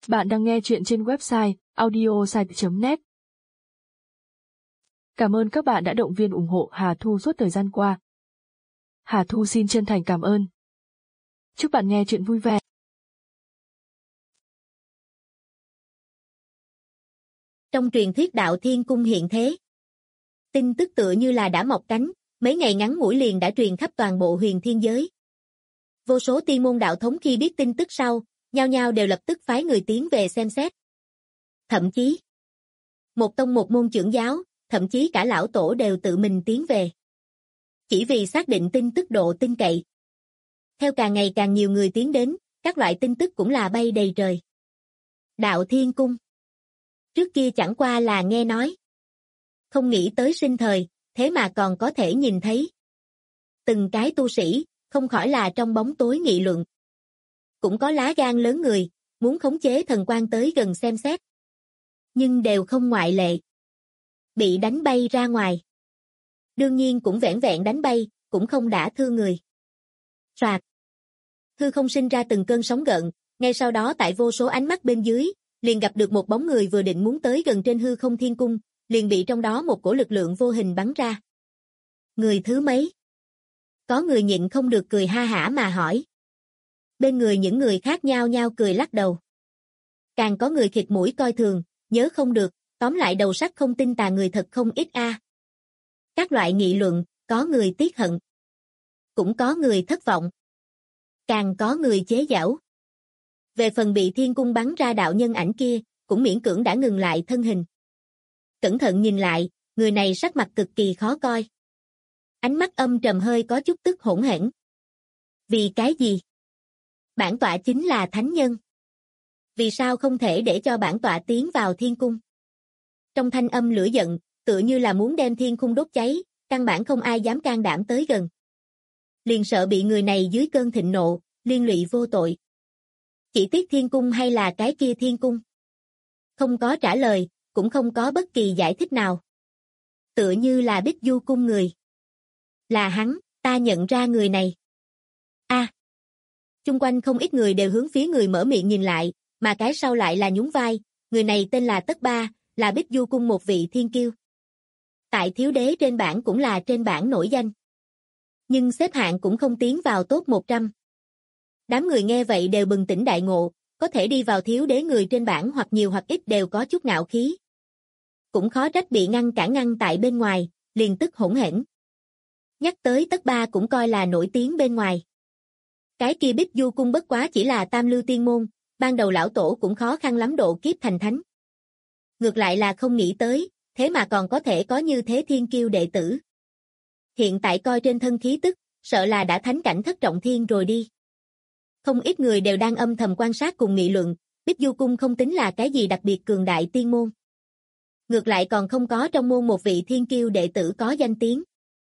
Bạn đang nghe chuyện trên website audiosite.net. Cảm ơn các bạn đã động viên ủng hộ Hà Thu suốt thời gian qua. Hà Thu xin chân thành cảm ơn. Chúc bạn nghe chuyện vui vẻ. Trong truyền thuyết đạo thiên cung hiện thế, tin tức tựa như là đã mọc cánh, mấy ngày ngắn ngủi liền đã truyền khắp toàn bộ huyền thiên giới. Vô số tiên môn đạo thống khi biết tin tức sau, nhao nhao đều lập tức phái người tiến về xem xét. Thậm chí, một tông một môn trưởng giáo, thậm chí cả lão tổ đều tự mình tiến về. Chỉ vì xác định tin tức độ tin cậy. Theo càng ngày càng nhiều người tiến đến, các loại tin tức cũng là bay đầy trời. Đạo thiên cung. Trước kia chẳng qua là nghe nói. Không nghĩ tới sinh thời, thế mà còn có thể nhìn thấy. Từng cái tu sĩ, không khỏi là trong bóng tối nghị luận. Cũng có lá gan lớn người, muốn khống chế thần quan tới gần xem xét. Nhưng đều không ngoại lệ. Bị đánh bay ra ngoài. Đương nhiên cũng vẻn vẹn đánh bay, cũng không đả thương người. Soạt. Hư không sinh ra từng cơn sóng gợn, ngay sau đó tại vô số ánh mắt bên dưới, liền gặp được một bóng người vừa định muốn tới gần trên hư không thiên cung, liền bị trong đó một cổ lực lượng vô hình bắn ra. Người thứ mấy? Có người nhịn không được cười ha hả mà hỏi. Bên người những người khác nhao nhao cười lắc đầu. Càng có người khịt mũi coi thường, nhớ không được, tóm lại đầu sắt không tin tà người thật không ít a. Các loại nghị luận, có người tiếc hận. Cũng có người thất vọng. Càng có người chế giễu. Về phần bị thiên cung bắn ra đạo nhân ảnh kia, cũng miễn cưỡng đã ngừng lại thân hình. Cẩn thận nhìn lại, người này sắc mặt cực kỳ khó coi. Ánh mắt âm trầm hơi có chút tức hỗn hển. Vì cái gì? Bản tọa chính là thánh nhân. Vì sao không thể để cho bản tọa tiến vào thiên cung? Trong thanh âm lửa giận, tựa như là muốn đem thiên cung đốt cháy, căn bản không ai dám can đảm tới gần. Liền sợ bị người này dưới cơn thịnh nộ, liên lụy vô tội. Chỉ tiếc thiên cung hay là cái kia thiên cung? Không có trả lời, cũng không có bất kỳ giải thích nào. Tựa như là Bích Du cung người. Là hắn, ta nhận ra người này. A. Chung quanh không ít người đều hướng phía người mở miệng nhìn lại, mà cái sau lại là nhún vai, người này tên là Tất Ba, là Bích Du cung một vị thiên kiêu. Tại thiếu đế trên bảng cũng là trên bảng nổi danh. Nhưng xếp hạng cũng không tiến vào top 100. Đám người nghe vậy đều bừng tỉnh đại ngộ, có thể đi vào thiếu đế người trên bảng hoặc nhiều hoặc ít đều có chút ngạo khí. Cũng khó trách bị ngăn tại bên ngoài, liền tức hỗn hển. Nhắc tới Tất Ba cũng coi là nổi tiếng bên ngoài. Cái kia Bích Du cung bất quá chỉ là tam lưu tiên môn, ban đầu lão tổ cũng khó khăn lắm độ kiếp thành thánh. Ngược lại là không nghĩ tới, thế mà còn có thể có như thế thiên kiêu đệ tử. Hiện tại coi trên thân khí tức, sợ là đã thánh cảnh thất trọng thiên rồi đi. Không ít người đều đang âm thầm quan sát cùng nghị luận, Bích Du cung không tính là cái gì đặc biệt cường đại tiên môn. Ngược lại còn không có trong môn một vị thiên kiêu đệ tử có danh tiếng.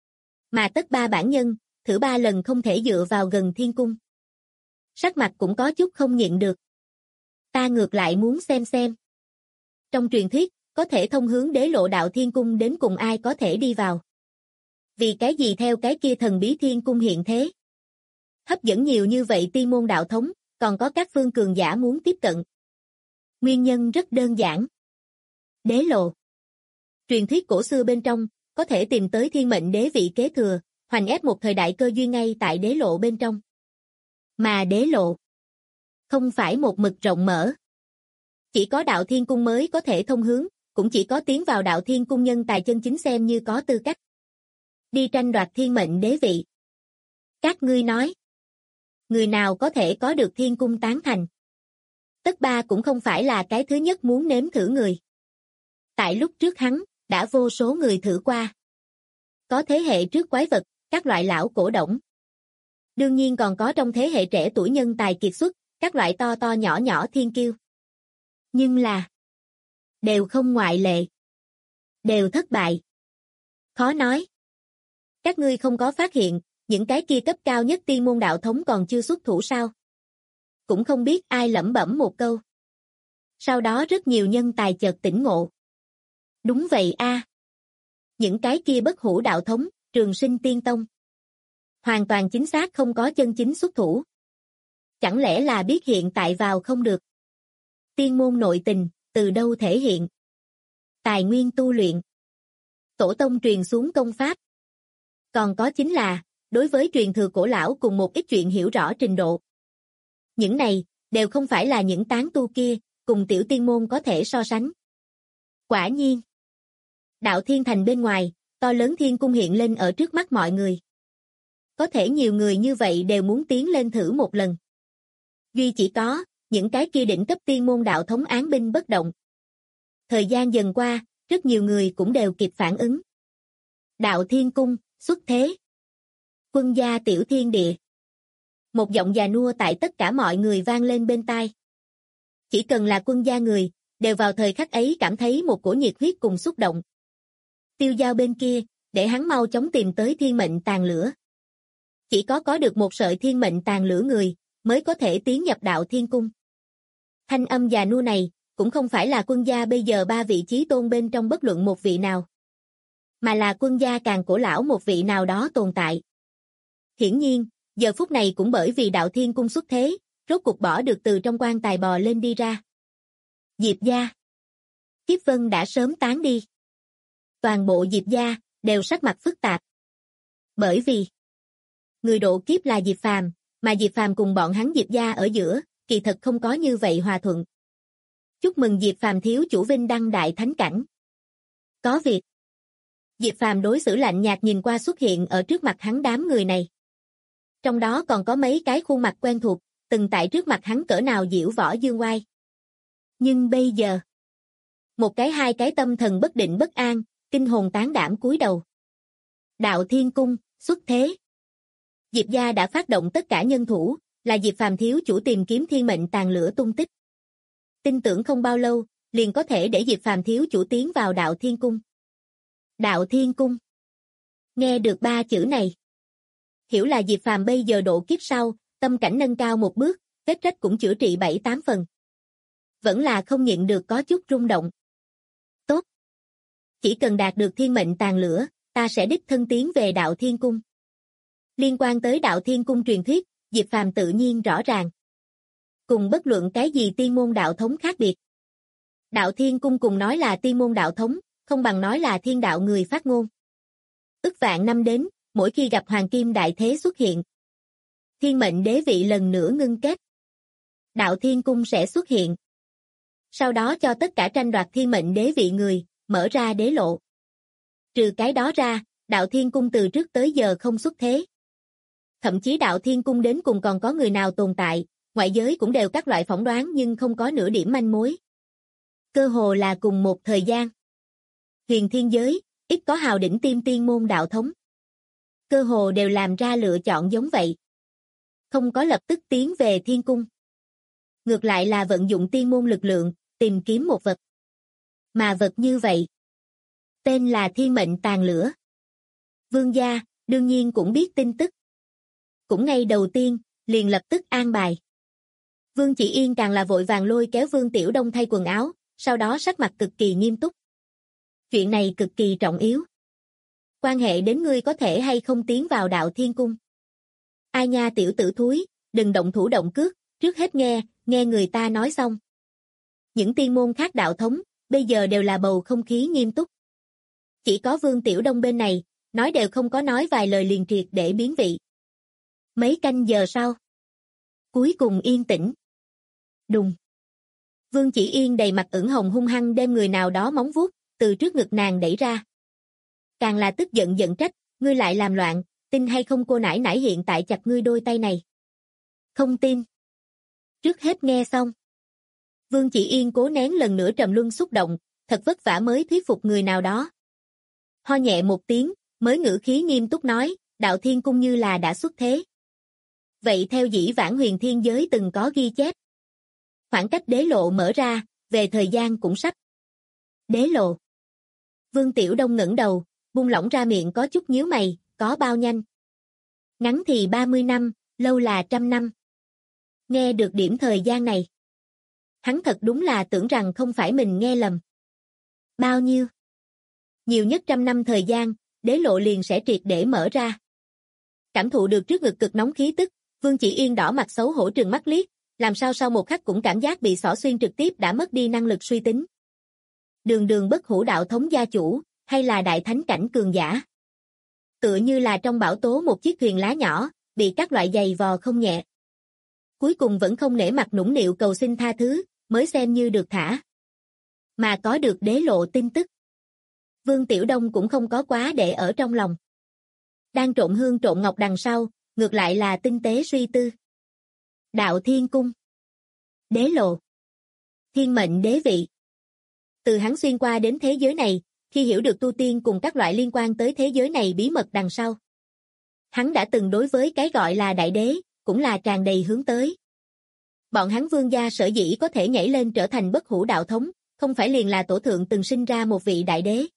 Mà Tất Ba bản nhân, thử 3 lần không thể dựa vào gần thiên cung. Sắc mặt cũng có chút không nhịn được. Ta ngược lại muốn xem. Trong truyền thuyết, có thể thông hướng đế lộ đạo thiên cung đến cùng ai có thể đi vào. Vì cái gì theo cái kia thần bí thiên cung hiện thế? Hấp dẫn nhiều như vậy tiên môn đạo thống, còn có các phương cường giả muốn tiếp cận. Nguyên nhân rất đơn giản. Đế lộ. Truyền thuyết cổ xưa bên trong, có thể tìm tới thiên mệnh đế vị kế thừa, hoành ép một thời đại cơ duyên ngay tại đế lộ bên trong. Mà đế lộ không phải một mực rộng mở. Chỉ có đạo thiên cung mới có thể thông hướng, cũng chỉ có tiến vào đạo thiên cung nhân tài chân chính xem như có tư cách. Đi tranh đoạt thiên mệnh đế vị. Các ngươi nói, người nào có thể có được thiên cung tán thành? Tất Ba cũng không phải là cái thứ nhất muốn nếm thử người. Tại lúc trước hắn, đã vô số người thử qua. Có thế hệ trước quái vật, các loại lão cổ đổng. Đương nhiên còn có trong thế hệ trẻ tuổi nhân tài kiệt xuất, các loại to to nhỏ nhỏ thiên kiêu. Nhưng là, đều không ngoại lệ. Đều thất bại. Khó nói. Các ngươi không có phát hiện, những cái kia cấp cao nhất tiên môn đạo thống còn chưa xuất thủ sao? Cũng không biết ai lẩm bẩm một câu. Sau đó rất nhiều nhân tài chợt tỉnh ngộ. Đúng vậy a. Những cái kia bất hủ đạo thống, Trường Sinh Tiên Tông. Hoàn toàn chính xác không có chân chính xuất thủ. Chẳng lẽ là biết hiện tại vào không được? Tiên môn nội tình, từ đâu thể hiện? Tài nguyên tu luyện. Tổ tông truyền xuống công pháp. Còn có chính là, đối với truyền thừa cổ lão cùng một ít chuyện hiểu rõ trình độ. Những này, đều không phải là những tán tu kia, cùng tiểu tiên môn có thể so sánh. Quả nhiên. Đạo Thiên Thành bên ngoài, to lớn thiên cung hiện lên ở trước mắt mọi người. Có thể nhiều người như vậy đều muốn tiến lên thử một lần. Duy chỉ có, những cái kia đỉnh cấp tiên môn đạo thống án binh bất động. Thời gian dần qua, rất nhiều người cũng đều kịp phản ứng. Đạo Thiên Cung, xuất thế. Quân gia tiểu thiên địa. Một giọng già nua tại tất cả mọi người vang lên bên tai. Chỉ cần là quân gia người, đều vào thời khắc ấy cảm thấy một cổ nhiệt huyết cùng xúc động. Tiêu Giao bên kia, để hắn mau chóng tìm tới thiên mệnh tàn lửa. Chỉ có được một sợi thiên mệnh tàn lửa người, mới có thể tiến nhập đạo Thiên Cung. Thanh âm già nua này, cũng không phải là quân gia bây giờ 3 vị chí tôn bên trong bất luận một vị nào, mà là quân gia càng cổ lão một vị nào đó tồn tại. Hiển nhiên, giờ phút này cũng bởi vì đạo Thiên Cung xuất thế, rốt cục bỏ được từ trong quan tài bò lên đi ra. Diệp gia. Kiếp vân đã sớm tán đi. Toàn bộ Diệp gia, đều sắc mặt phức tạp. Bởi vì, người độ kiếp là Diệp Phàm, mà Diệp Phàm cùng bọn hắn Diệp gia ở giữa, kỳ thật không có như vậy hòa thuận. Chúc mừng Diệp Phàm thiếu chủ vinh đăng đại thánh cảnh. Có việc. Diệp Phàm đối xử lạnh nhạt nhìn qua xuất hiện ở trước mặt hắn đám người này. Trong đó còn có mấy cái khuôn mặt quen thuộc, từng tại trước mặt hắn cỡ nào diễu võ dương oai. Nhưng bây giờ, một cái hai cái tâm thần bất định bất an, kinh hồn tán đảm cúi đầu. Đạo Thiên Cung, xuất thế. Diệp gia đã phát động tất cả nhân thủ, là Diệp Phàm thiếu chủ tìm kiếm thiên mệnh tàn lửa tung tích. Tin tưởng không bao lâu, liền có thể để Diệp Phàm thiếu chủ tiến vào đạo Thiên Cung. Đạo Thiên Cung. Nghe được 3 chữ này, hiểu là Diệp Phàm bây giờ độ kiếp sau, tâm cảnh nâng cao một bước, vết rách cũng chữa trị 7-8 phần. Vẫn là không nhịn được có chút rung động. Tốt. Chỉ cần đạt được thiên mệnh tàn lửa, ta sẽ đích thân tiến về đạo Thiên Cung. Liên quan tới đạo Thiên Cung truyền thuyết, Diệp Phàm tự nhiên rõ ràng. Cùng bất luận cái gì tiên môn đạo thống khác biệt. Đạo Thiên Cung cùng nói là tiên môn đạo thống, không bằng nói là thiên đạo người phát ngôn. Ức vạn năm đến, mỗi khi gặp Hoàng Kim Đại Thế xuất hiện, thiên mệnh đế vị lần nữa ngưng kết. Đạo Thiên Cung sẽ xuất hiện. Sau đó cho tất cả tranh đoạt thiên mệnh đế vị người, mở ra đế lộ. Trừ cái đó ra, đạo Thiên Cung từ trước tới giờ không xuất thế. Thậm chí đạo Thiên Cung đến cùng còn có người nào tồn tại, ngoại giới cũng đều các loại phỏng đoán nhưng không có nửa điểm manh mối. Cơ hồ là cùng một thời gian. Huyền thiên giới, ít có hào đỉnh tiêm tiên môn đạo thống. Cơ hồ đều làm ra lựa chọn giống vậy. Không có lập tức tiến về Thiên Cung. Ngược lại là vận dụng tiên môn lực lượng, tìm kiếm một vật. Mà vật như vậy, tên là thiên mệnh tàn lửa. Vương gia, đương nhiên cũng biết tin tức. Cũng ngay đầu tiên, liền lập tức an bài. Vương Chỉ Yên càng là vội vàng lôi kéo Vương Tiểu Đông thay quần áo, sau đó sắc mặt cực kỳ nghiêm túc. Chuyện này cực kỳ trọng yếu. Quan hệ đến ngươi có thể hay không tiến vào đạo Thiên Cung. Ai nha tiểu tử thúi, đừng động thủ động cước, trước hết nghe người ta nói xong. Những tiên môn khác đạo thống, bây giờ đều là bầu không khí nghiêm túc. Chỉ có Vương Tiểu Đông bên này, nói đều không có nói vài lời liền triệt để biến vị. Mấy canh giờ sau, cuối cùng yên tĩnh. Đùng. Vương Chỉ Yên đầy mặt ửng hồng hung hăng đem người nào đó móng vuốt từ trước ngực nàng đẩy ra. Càng là tức giận trách, ngươi lại làm loạn, tin hay không cô nãi nãi hiện tại chặt ngươi đôi tay này. Không tin. Trước hết nghe xong. Vương Chỉ Yên cố nén lần nữa trầm luân xúc động, thật vất vả mới thuyết phục người nào đó. Ho nhẹ một tiếng, mới ngữ khí nghiêm túc nói, đạo Thiên Cung như là đã xuất thế. Vậy theo dĩ vãng huyền thiên giới từng có ghi chép. Khoảng cách đế lộ mở ra, về thời gian cũng sắp. Đế lộ. Vương Tiểu Đông ngẩng đầu, buông lỏng ra miệng có chút nhíu mày, có bao nhanh. Ngắn thì 30 năm, lâu là 100 năm. Nghe được điểm thời gian này. Hắn thật đúng là tưởng rằng không phải mình nghe lầm. Bao nhiêu? Nhiều nhất 100 năm thời gian, đế lộ liền sẽ triệt để mở ra. Cảm thụ được trước ngực cực nóng khí tức, Vương Chỉ Yên đỏ mặt xấu hổ trừng mắt liếc, làm sao sau một khắc cũng cảm giác bị xỏ xuyên trực tiếp đã mất đi năng lực suy tính. Đường đường bất hủ đạo thống gia chủ, hay là đại thánh cảnh cường giả. Tựa như là trong bão tố một chiếc thuyền lá nhỏ, bị các loại giày vò không nhẹ. Cuối cùng vẫn không nể mặt nũng nịu cầu xin tha thứ, mới xem như được thả. Mà có được đế lộ tin tức. Vương Tiểu Đông cũng không có quá để ở trong lòng. Đang trộn hương trộn ngọc đằng sau, ngược lại là tinh tế suy tư. Đạo Thiên Cung. Đế lộ. Thiên mệnh đế vị. Từ hắn xuyên qua đến thế giới này, khi hiểu được tu tiên cùng các loại liên quan tới thế giới này bí mật đằng sau. Hắn đã từng đối với cái gọi là đại đế, cũng là tràn đầy hướng tới. Bọn hắn Vương gia sở dĩ có thể nhảy lên trở thành bất hủ đạo thống, không phải liền là tổ thượng từng sinh ra một vị đại đế.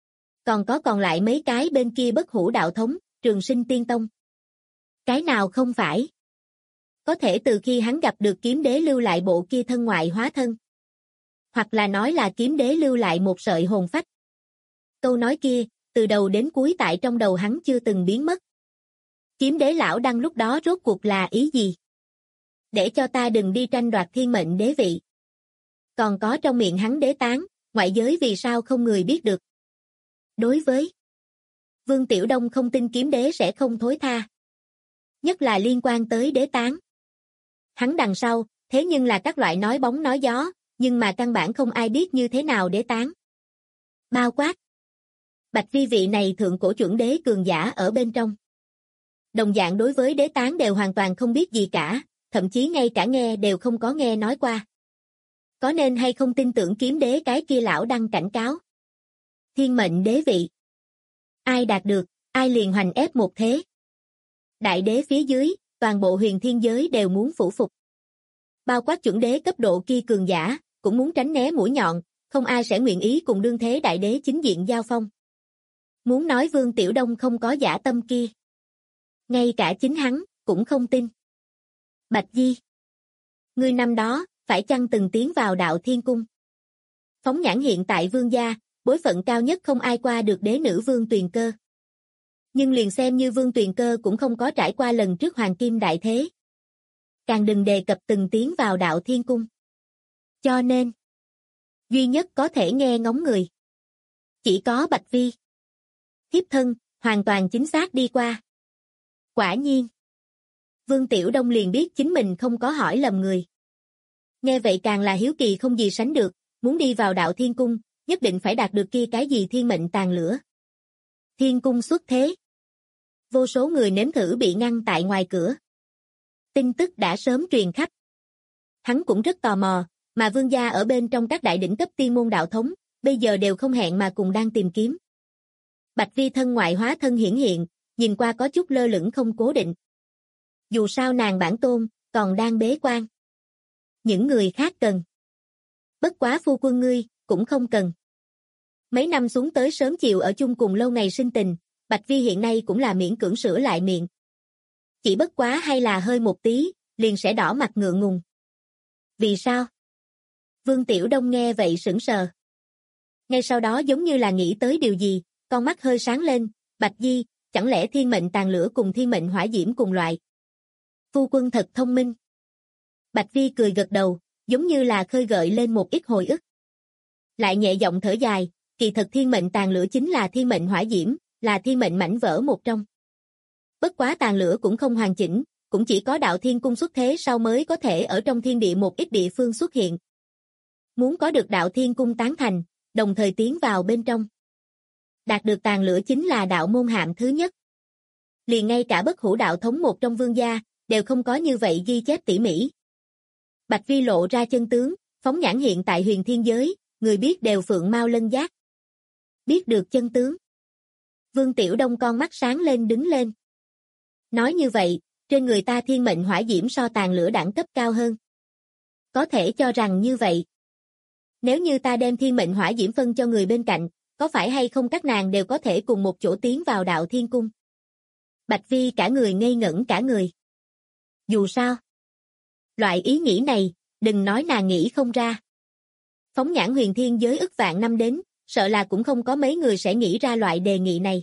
Còn lại mấy cái bên kia bất hủ đạo thống, Trường Sinh Tiên Tông. Cái nào không phải? Có thể từ khi hắn gặp được kiếm đế lưu lại bộ kia thân ngoại hóa thân. Hoặc là nói là kiếm đế lưu lại một sợi hồn phách. Câu nói kia, từ đầu đến cuối tại trong đầu hắn chưa từng biến mất. Kiếm đế lão đăng lúc đó rốt cuộc là ý gì? Để cho ta đừng đi tranh đoạt thiên mệnh đế vị. Còn có trong miệng hắn đế tán, ngoại giới vì sao không người biết được. Đối với Vương Tiểu Đông không tin kiếm đế sẽ không thối tha. Nhất là liên quan tới đế tán. Hắn đằng sau, thế nhưng là các loại nói bóng nói gió, nhưng mà căn bản không ai biết như thế nào đế tán. Bao quát. Bạch Vi vị này thượng cổ chuẩn đế cường giả ở bên trong. Đồng dạng đối với đế tán đều hoàn toàn không biết gì cả, thậm chí ngay cả nghe đều không có nghe nói qua. Có nên hay không tin tưởng kiếm đế cái kia lão đăng cảnh cáo. Thiên mệnh đế vị. Ai đạt được, ai liền hoành ép một thế. Đại đế phía dưới, toàn bộ huyền thiên giới đều muốn phủ phục. Bao quát chuẩn đế cấp độ kia cường giả, cũng muốn tránh né mũi nhọn, không ai sẽ nguyện ý cùng đương thế đại đế chính diện giao phong. Muốn nói Vương Tiểu Đông không có dã tâm kia. Ngay cả chính hắn, cũng không tin. Bạch Di. Ngươi năm đó, phải chăng từng tiến vào đạo thiên cung? Phóng nhãn hiện tại vương gia, bối phận cao nhất không ai qua được đế nữ Vương Tuyền Cơ. Nhưng liền xem như Vương Tuyền Cơ cũng không có trải qua lần trước Hoàng Kim Đại Thế. Càng đừng đề cập từng tiến vào đạo thiên cung. Cho nên, duy nhất có thể nghe ngóng người. Chỉ có Bạch Vi. Thiếp thân, hoàn toàn chính xác đi qua. Quả nhiên. Vương Tiểu Đông liền biết chính mình không có hỏi lầm người. Nghe vậy càng là hiếu kỳ không gì sánh được, muốn đi vào đạo thiên cung, nhất định phải đạt được kia cái gì thiên mệnh tàn lửa. Thiên cung xuất thế. Vô số người nếm thử bị ngăn tại ngoài cửa. Tin tức đã sớm truyền khắp. Hắn cũng rất tò mò, mà vương gia ở bên trong các đại đỉnh cấp tiên môn đạo thống, bây giờ đều không hẹn mà cùng đang tìm kiếm. Bạch Vi thân ngoại hóa thân hiển hiện, nhìn qua có chút lơ lửng không cố định. Dù sao nàng bản tôn, còn đang bế quan. Những người khác cần. Bất quá phu quân ngươi, cũng không cần. Mấy năm xuống tới sớm chiều ở chung cùng lâu ngày sinh tình, Bạch Vi hiện nay cũng là miễn cưỡng sửa lại miệng. Chỉ bất quá hay là hơi một tí, liền sẽ đỏ mặt ngượng ngùng. Vì sao? Vương Tiểu Đông nghe vậy sững sờ. Ngay sau đó giống như là nghĩ tới điều gì, con mắt hơi sáng lên, Bạch Di, chẳng lẽ thiên mệnh tàn lửa cùng thiên mệnh hỏa diễm cùng loại? Phu quân thật thông minh. Bạch Vi cười gật đầu, giống như là khơi gợi lên một ít hồi ức. Lại nhẹ giọng thở dài, kỳ thật thiên mệnh tàn lửa chính là thiên mệnh hỏa diễm, là thiên mệnh mảnh vỡ một trong. Bất quá tàn lửa cũng không hoàn chỉnh, cũng chỉ có đạo thiên cung xuất thế sau mới có thể ở trong thiên địa một ít địa phương xuất hiện. Muốn có được đạo thiên cung tán thành, đồng thời tiến vào bên trong. Đạt được tàn lửa chính là đạo môn hạng thứ nhất. Liền ngay cả bất hủ đạo thống một trong vương gia, đều không có như vậy ghi chép tỉ mỉ. Bạch Vi lộ ra chân tướng, phóng nhãn hiện tại huyền thiên giới, người biết đều phượng mau lân giác. Biết được chân tướng. Vương Tiểu Đông con mắt sáng lên đứng lên. Nói như vậy, trên người ta thiên mệnh hỏa diễm so tàn lửa đẳng cấp cao hơn. Có thể cho rằng như vậy. Nếu như ta đem thiên mệnh hỏa diễm phân cho người bên cạnh, có phải hay không các nàng đều có thể cùng một chỗ tiến vào đạo thiên cung? Bạch Vi cả người ngây ngẩn cả người. Dù sao, loại ý nghĩ này, đừng nói nàng nghĩ không ra. Phóng nhãn huyền thiên giới ức vạn năm đến, sợ là cũng không có mấy người sẽ nghĩ ra loại đề nghị này.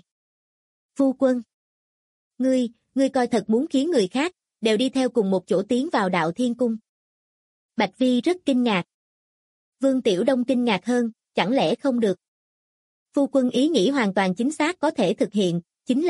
Phu quân, ngươi coi thật muốn khiến người khác, đều đi theo cùng một chỗ tiến vào đạo thiên cung. Bạch Vi rất kinh ngạc. Vương Tiểu Đông kinh ngạc hơn, chẳng lẽ không được. Phu quân ý nghĩ hoàn toàn chính xác có thể thực hiện, chính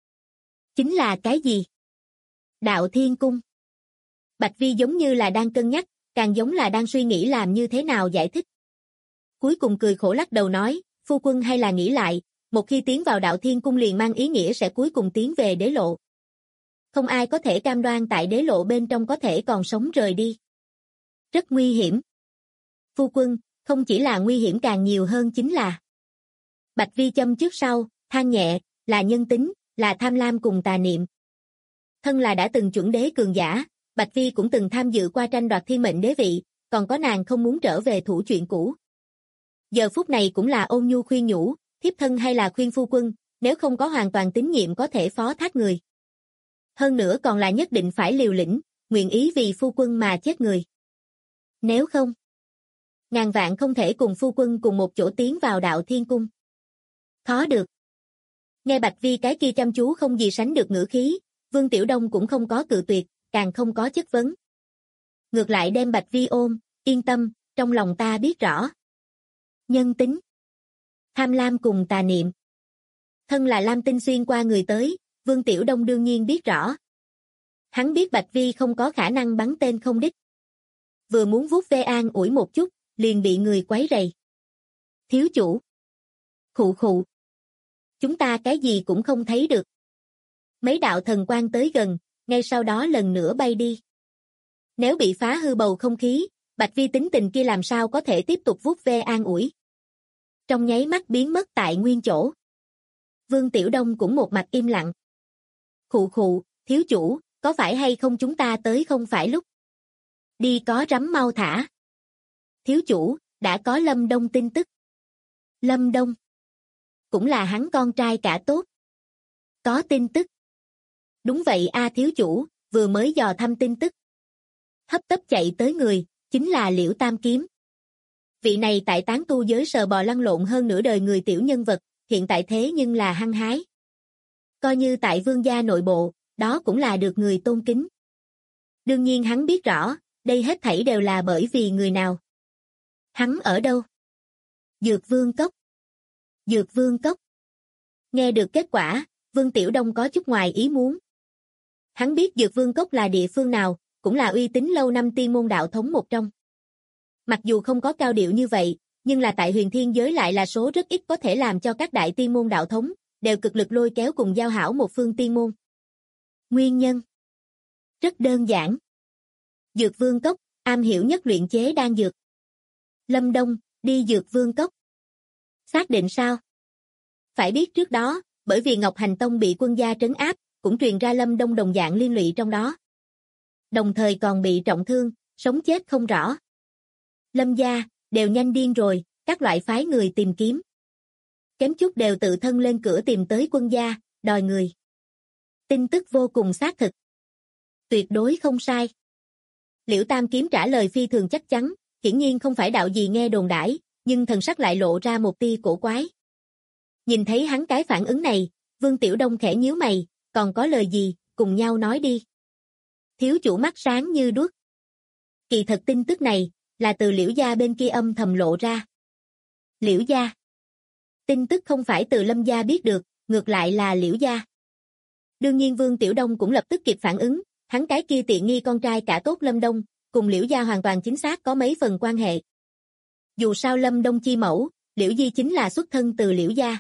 là cái gì? Đạo Thiên Cung. Bạch Vi giống như là đang cân nhắc, càng giống là đang suy nghĩ làm như thế nào giải thích. Cuối cùng cười khổ lắc đầu nói, phu quân hay là nghĩ lại, một khi tiến vào Đạo Thiên Cung liền mang ý nghĩa sẽ cuối cùng tiến về đế lộ. Không ai có thể cam đoan tại đế lộ bên trong có thể còn sống rời đi. Rất nguy hiểm. Phu quân, không chỉ là nguy hiểm càng nhiều hơn chính là. Bạch Vi châm trước sau, than nhẹ, là nhân tính, là tham lam cùng tà niệm. Thân là đã từng chuẩn đế cường giả, Bạch Vi cũng từng tham dự qua tranh đoạt thiên mệnh đế vị, còn có nàng không muốn trở về thủ chuyện cũ. Giờ phút này cũng là ôn nhu khuyên nhủ, thiếp thân hay là khuyên phu quân, nếu không có hoàn toàn tín nhiệm có thể phó thác người. Hơn nữa còn là nhất định phải liều lĩnh, nguyện ý vì phu quân mà chết người. Nếu không, ngàn vạn không thể cùng phu quân cùng một chỗ tiến vào Đạo Thiên Cung. Khó được. Nghe Bạch Vi cái kia chăm chú không gì sánh được ngữ khí, Vương Tiểu Đông cũng không có cự tuyệt, càng không có chất vấn. Ngược lại đem Bạch Vi ôm, yên tâm, trong lòng ta biết rõ. Nhân tính, tham lam cùng tà niệm. Thân là Lam Tinh xuyên qua người tới, Vương Tiểu Đông đương nhiên biết rõ. Hắn biết Bạch Vi không có khả năng bắn tên không đích. Vừa muốn vuốt ve an ủi một chút, liền bị người quấy rầy. Thiếu chủ. Khụ khụ. Chúng ta cái gì cũng không thấy được. Mấy đạo thần quang tới gần, ngay sau đó lần nữa bay đi. Nếu bị phá hư bầu không khí, Bạch Vi tính tình kia làm sao có thể tiếp tục vuốt ve an ủi. Trong nháy mắt biến mất tại nguyên chỗ. Vương Tiểu Đông cũng một mặt im lặng. Khụ khụ, thiếu chủ, có phải hay không chúng ta tới không phải lúc. Đi có rắm mau thả. Thiếu chủ, đã có Lâm Đông tin tức. Lâm Đông. Cũng là hắn con trai cả tốt. Có tin tức. Đúng vậy a thiếu chủ, vừa mới dò thăm tin tức. Hấp tấp chạy tới người, chính là Liễu Tam Kiếm. Vị này tại tán tu giới sờ bò lăn lộn hơn nửa đời người tiểu nhân vật, hiện tại thế nhưng là hăng hái. Coi như tại vương gia nội bộ, đó cũng là được người tôn kính. Đương nhiên hắn biết rõ, đây hết thảy đều là bởi vì người nào. Hắn ở đâu? Dược Vương Cốc. Dược Vương Cốc. Nghe được kết quả, Vương Tiểu Đông có chút ngoài ý muốn. Hắn biết Dược Vương Cốc là địa phương nào, cũng là uy tín lâu năm tiên môn đạo thống một trong. Mặc dù không có cao điệu như vậy, nhưng là tại huyền thiên giới lại là số rất ít có thể làm cho các đại tiên môn đạo thống, đều cực lực lôi kéo cùng giao hảo một phương tiên môn. Nguyên nhân rất đơn giản. Dược Vương Cốc, am hiểu nhất luyện chế đan dược. Lâm Đông, đi Dược Vương Cốc. Xác định sao? Phải biết trước đó, bởi vì Ngọc Hành Tông bị quân gia trấn áp, cũng truyền ra Lâm Đông đồng dạng liên lụy trong đó. Đồng thời còn bị trọng thương, sống chết không rõ. Lâm gia, đều nhanh điên rồi, các loại phái người tìm kiếm. Kém chút đều tự thân lên cửa tìm tới quân gia, đòi người. Tin tức vô cùng xác thực. Tuyệt đối không sai. Liễu Tam Kiếm trả lời phi thường chắc chắn, hiển nhiên không phải đạo gì nghe đồn đãi, nhưng thần sắc lại lộ ra một tia cổ quái. Nhìn thấy hắn cái phản ứng này, Vương Tiểu Đông khẽ nhíu mày, còn có lời gì, cùng nhau nói đi. Thiếu chủ mắt sáng như đuốc. Kỳ thật tin tức này, là từ Liễu gia bên kia âm thầm lộ ra. Liễu gia. Tin tức không phải từ Lâm gia biết được, ngược lại là Liễu gia. Đương nhiên Vương Tiểu Đông cũng lập tức kịp phản ứng, hắn cái kia tiện nghi con trai cả tốt Lâm Đông, cùng Liễu gia hoàn toàn chính xác có mấy phần quan hệ. Dù sao Lâm Đông chi mẫu, Liễu Di chính là xuất thân từ Liễu gia.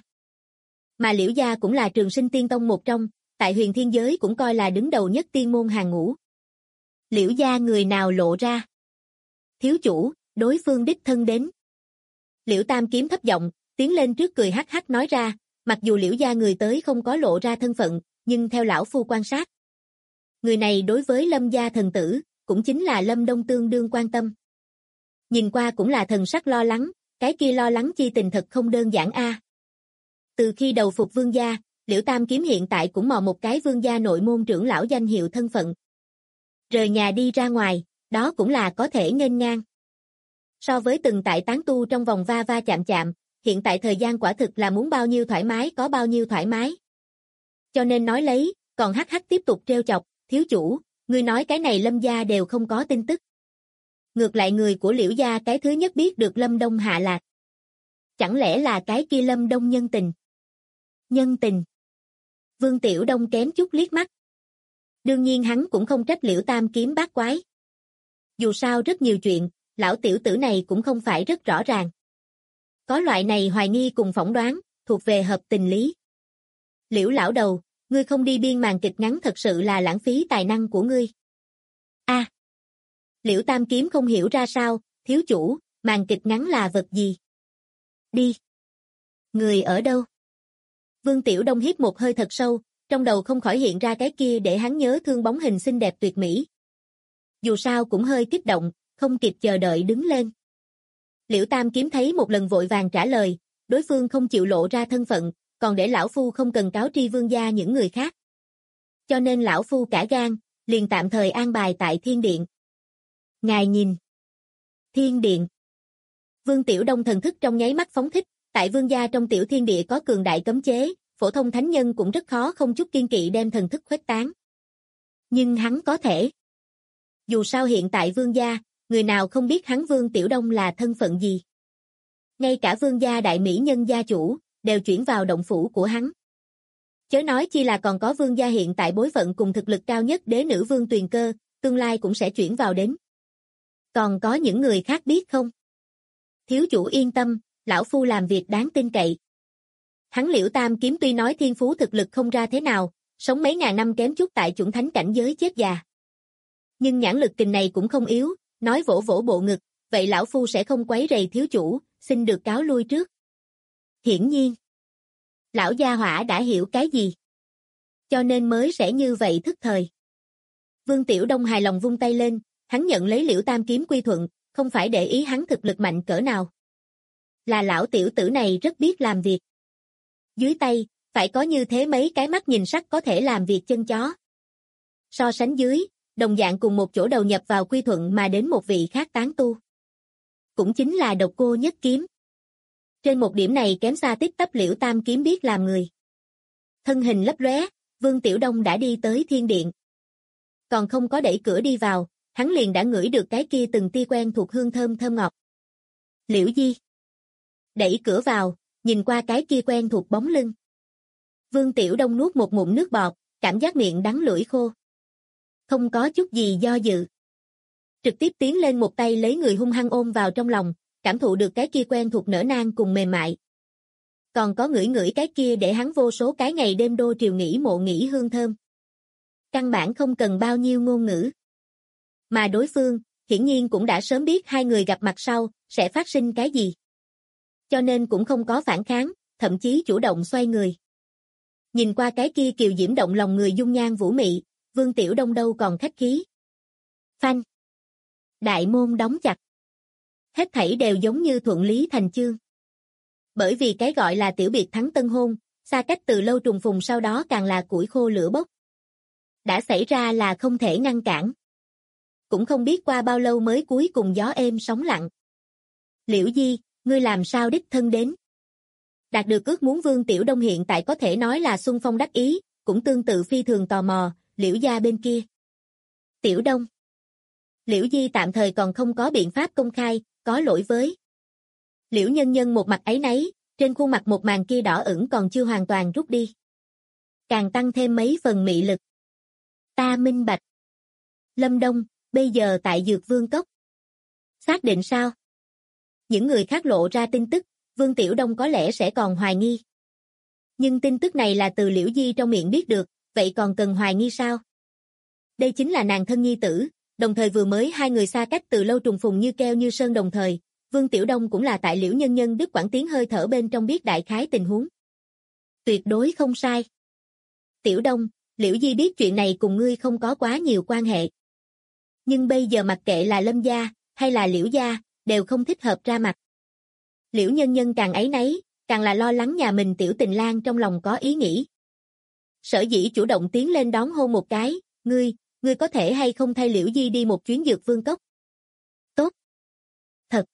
Mà Liễu gia cũng là Trường Sinh Tiên Tông một trong, tại huyền thiên giới cũng coi là đứng đầu nhất tiên môn hàng ngũ. Liễu gia người nào lộ ra? Thiếu chủ, đối phương đích thân đến. Liễu Tam Kiếm thấp giọng, tiến lên trước cười hắc hắc nói ra, mặc dù Liễu gia người tới không có lộ ra thân phận, nhưng theo lão phu quan sát, người này đối với Lâm gia thần tử, cũng chính là Lâm Đông tương đương quan tâm. Nhìn qua cũng là thần sắc lo lắng, cái kia lo lắng chi tình thật không đơn giản a. Từ khi đầu phục vương gia, Liễu Tam Kiếm hiện tại cũng mò một cái vương gia nội môn trưởng lão danh hiệu thân phận. Rời nhà đi ra ngoài, đó cũng là có thể nghênh ngang. So với từng tại tán tu trong vòng va va chạm chạm, hiện tại thời gian quả thực là muốn bao nhiêu thoải mái có bao nhiêu thoải mái. Cho nên nói lấy, còn hắc hắc tiếp tục trêu chọc, thiếu chủ, ngươi nói cái này Lâm gia đều không có tin tức. Ngược lại người của Liễu gia cái thứ nhất biết được Lâm Đông hạ lạc. Chẳng lẽ là cái kia Lâm Đông nhân tình? Nhân tình? Vương Tiểu Đông kém chút liếc mắt. Đương nhiên hắn cũng không trách Liễu Tam Kiếm bát quái. Dù sao rất nhiều chuyện, lão tiểu tử này cũng không phải rất rõ ràng. Có loại này hoài nghi cùng phỏng đoán, thuộc về hợp tình lý. Liễu lão đầu, ngươi không đi biên màn kịch ngắn thật sự là lãng phí tài năng của ngươi. A. Liễu Tam Kiếm không hiểu ra sao, thiếu chủ, màn kịch ngắn là vật gì? Đi. Người ở đâu? Vương Tiểu Đông hít một hơi thật sâu, trong đầu không khỏi hiện ra cái kia để hắn nhớ thương bóng hình xinh đẹp tuyệt mỹ. Dù sao cũng hơi kích động, không kịp chờ đợi đứng lên. Liễu Tam Kiếm thấy một lần vội vàng trả lời, đối phương không chịu lộ ra thân phận, còn để lão phu không cần cáo tri vương gia những người khác. Cho nên lão phu cả gan, liền tạm thời an bài tại Thiên Điện. Ngài nhìn. Thiên Điện. Vương Tiểu Đông thần thức trong nháy mắt phóng thích, tại vương gia trong tiểu thiên địa có cường đại cấm chế, phổ thông thánh nhân cũng rất khó không chút kiên kỵ đem thần thức khuếch tán. Nhưng hắn có thể. Dù sao hiện tại vương gia, người nào không biết hắn Vương Tiểu Đông là thân phận gì. Ngay cả vương gia đại mỹ nhân gia chủ, đều chuyển vào động phủ của hắn. Chớ nói chi là còn có vương gia hiện tại bối phận cùng thực lực cao nhất đế nữ Vương Tuyền Cơ, tương lai cũng sẽ chuyển vào đến. Còn có những người khác biết không? Thiếu chủ yên tâm, lão phu làm việc đáng tin cậy. Hắn Liễu Tam Kiếm tuy nói thiên phú thực lực không ra thế nào, sống mấy ngàn năm kém chút tại chuẩn thánh cảnh giới chết già. Nhưng nhãn lực kình này cũng không yếu, nói vỗ vỗ bộ ngực, vậy lão phu sẽ không quấy rầy thiếu chủ, xin được cáo lui trước. Hiển nhiên, lão gia hỏa đã hiểu cái gì, cho nên mới sẽ như vậy thức thời. Vương Tiểu Đông hài lòng vung tay lên, hắn nhận lấy Liễu Tam Kiếm quy thuận, không phải để ý hắn thực lực mạnh cỡ nào. Là lão tiểu tử này rất biết làm việc. Dưới tay, phải có như thế mấy cái mắt nhìn sắc có thể làm việc chân chó. So sánh dưới, đồng dạng cùng một chỗ đầu nhập vào quy thuận mà đến một vị khác tán tu. Cũng chính là Độc Cô Nhất Kiếm. Trên một điểm này kém xa tít tắp Liễu Tam Kiếm biết làm người. Thân hình lấp lóe, Vương Tiểu Đông đã đi tới Thiên Điện. Còn không có đẩy cửa đi vào, hắn liền đã ngửi được cái kia từng tia quen thuộc hương thơm thơm ngọt. Liễu Di. Đẩy cửa vào, nhìn qua cái kia quen thuộc bóng lưng. Vương Tiểu Đông nuốt một ngụm nước bọt, cảm giác miệng đắng lưỡi khô. Không có chút gì do dự. Trực tiếp tiến lên một tay lấy người hung hăng ôm vào trong lòng, cảm thụ được cái kia quen thuộc nở nang cùng mềm mại. Còn có ngửi ngửi cái kia để hắn vô số cái ngày đêm đô triều nghỉ mộ nghỉ hương thơm. Căn bản không cần bao nhiêu ngôn ngữ. Mà đối phương, hiển nhiên cũng đã sớm biết hai người gặp mặt sau, sẽ phát sinh cái gì. Cho nên cũng không có phản kháng, thậm chí chủ động xoay người. Nhìn qua cái kia kiều diễm động lòng người dung nhan vũ mị, Vương Tiểu Đông đâu còn khách khí. Phanh. Đại môn đóng chặt. Hết thảy đều giống như thuận lý thành chương. Bởi vì cái gọi là tiểu biệt thắng tân hôn, xa cách từ lâu trùng phùng sau đó càng là củi khô lửa bốc. Đã xảy ra là không thể ngăn cản. Cũng không biết qua bao lâu mới cuối cùng gió êm sóng lặng. Liễu Di, ngươi làm sao đích thân đến? Đạt được ước muốn Vương Tiểu Đông hiện tại có thể nói là xung phong đắc ý, cũng tương tự phi thường tò mò, Liễu gia bên kia. Tiểu Đông. Liễu Di tạm thời còn không có biện pháp công khai, có lỗi với. Liễu Nhân Nhân một mặt áy náy, trên khuôn mặt một màn kia đỏ ửng còn chưa hoàn toàn rút đi. Càng tăng thêm mấy phần mị lực. Ta minh bạch. Lâm Đông, bây giờ tại Dược Vương Cốc. Xác định sao? Những người khác lộ ra tin tức, Vương Tiểu Đông có lẽ sẽ còn hoài nghi. Nhưng tin tức này là từ Liễu Di trong miệng biết được, vậy còn cần hoài nghi sao? Đây chính là nàng thân nhi tử, đồng thời vừa mới hai người xa cách từ lâu trùng phùng như keo như sơn đồng thời, Vương Tiểu Đông cũng là tại Liễu Nhân Nhân Đức Quảng tiếng hơi thở bên trong biết đại khái tình huống. Tuyệt đối không sai. Tiểu Đông, Liễu Di biết chuyện này cùng ngươi không có quá nhiều quan hệ. Nhưng bây giờ mặc kệ là Lâm gia, hay là Liễu gia, đều không thích hợp ra mặt. Liễu Nhân Nhân càng áy náy, càng là lo lắng nhà mình tiểu tình lang trong lòng có ý nghĩ. Sở dĩ chủ động tiến lên đón hôn một cái, ngươi có thể hay không thay Liễu Di đi một chuyến Dược Vương Cốc? Tốt. Thật.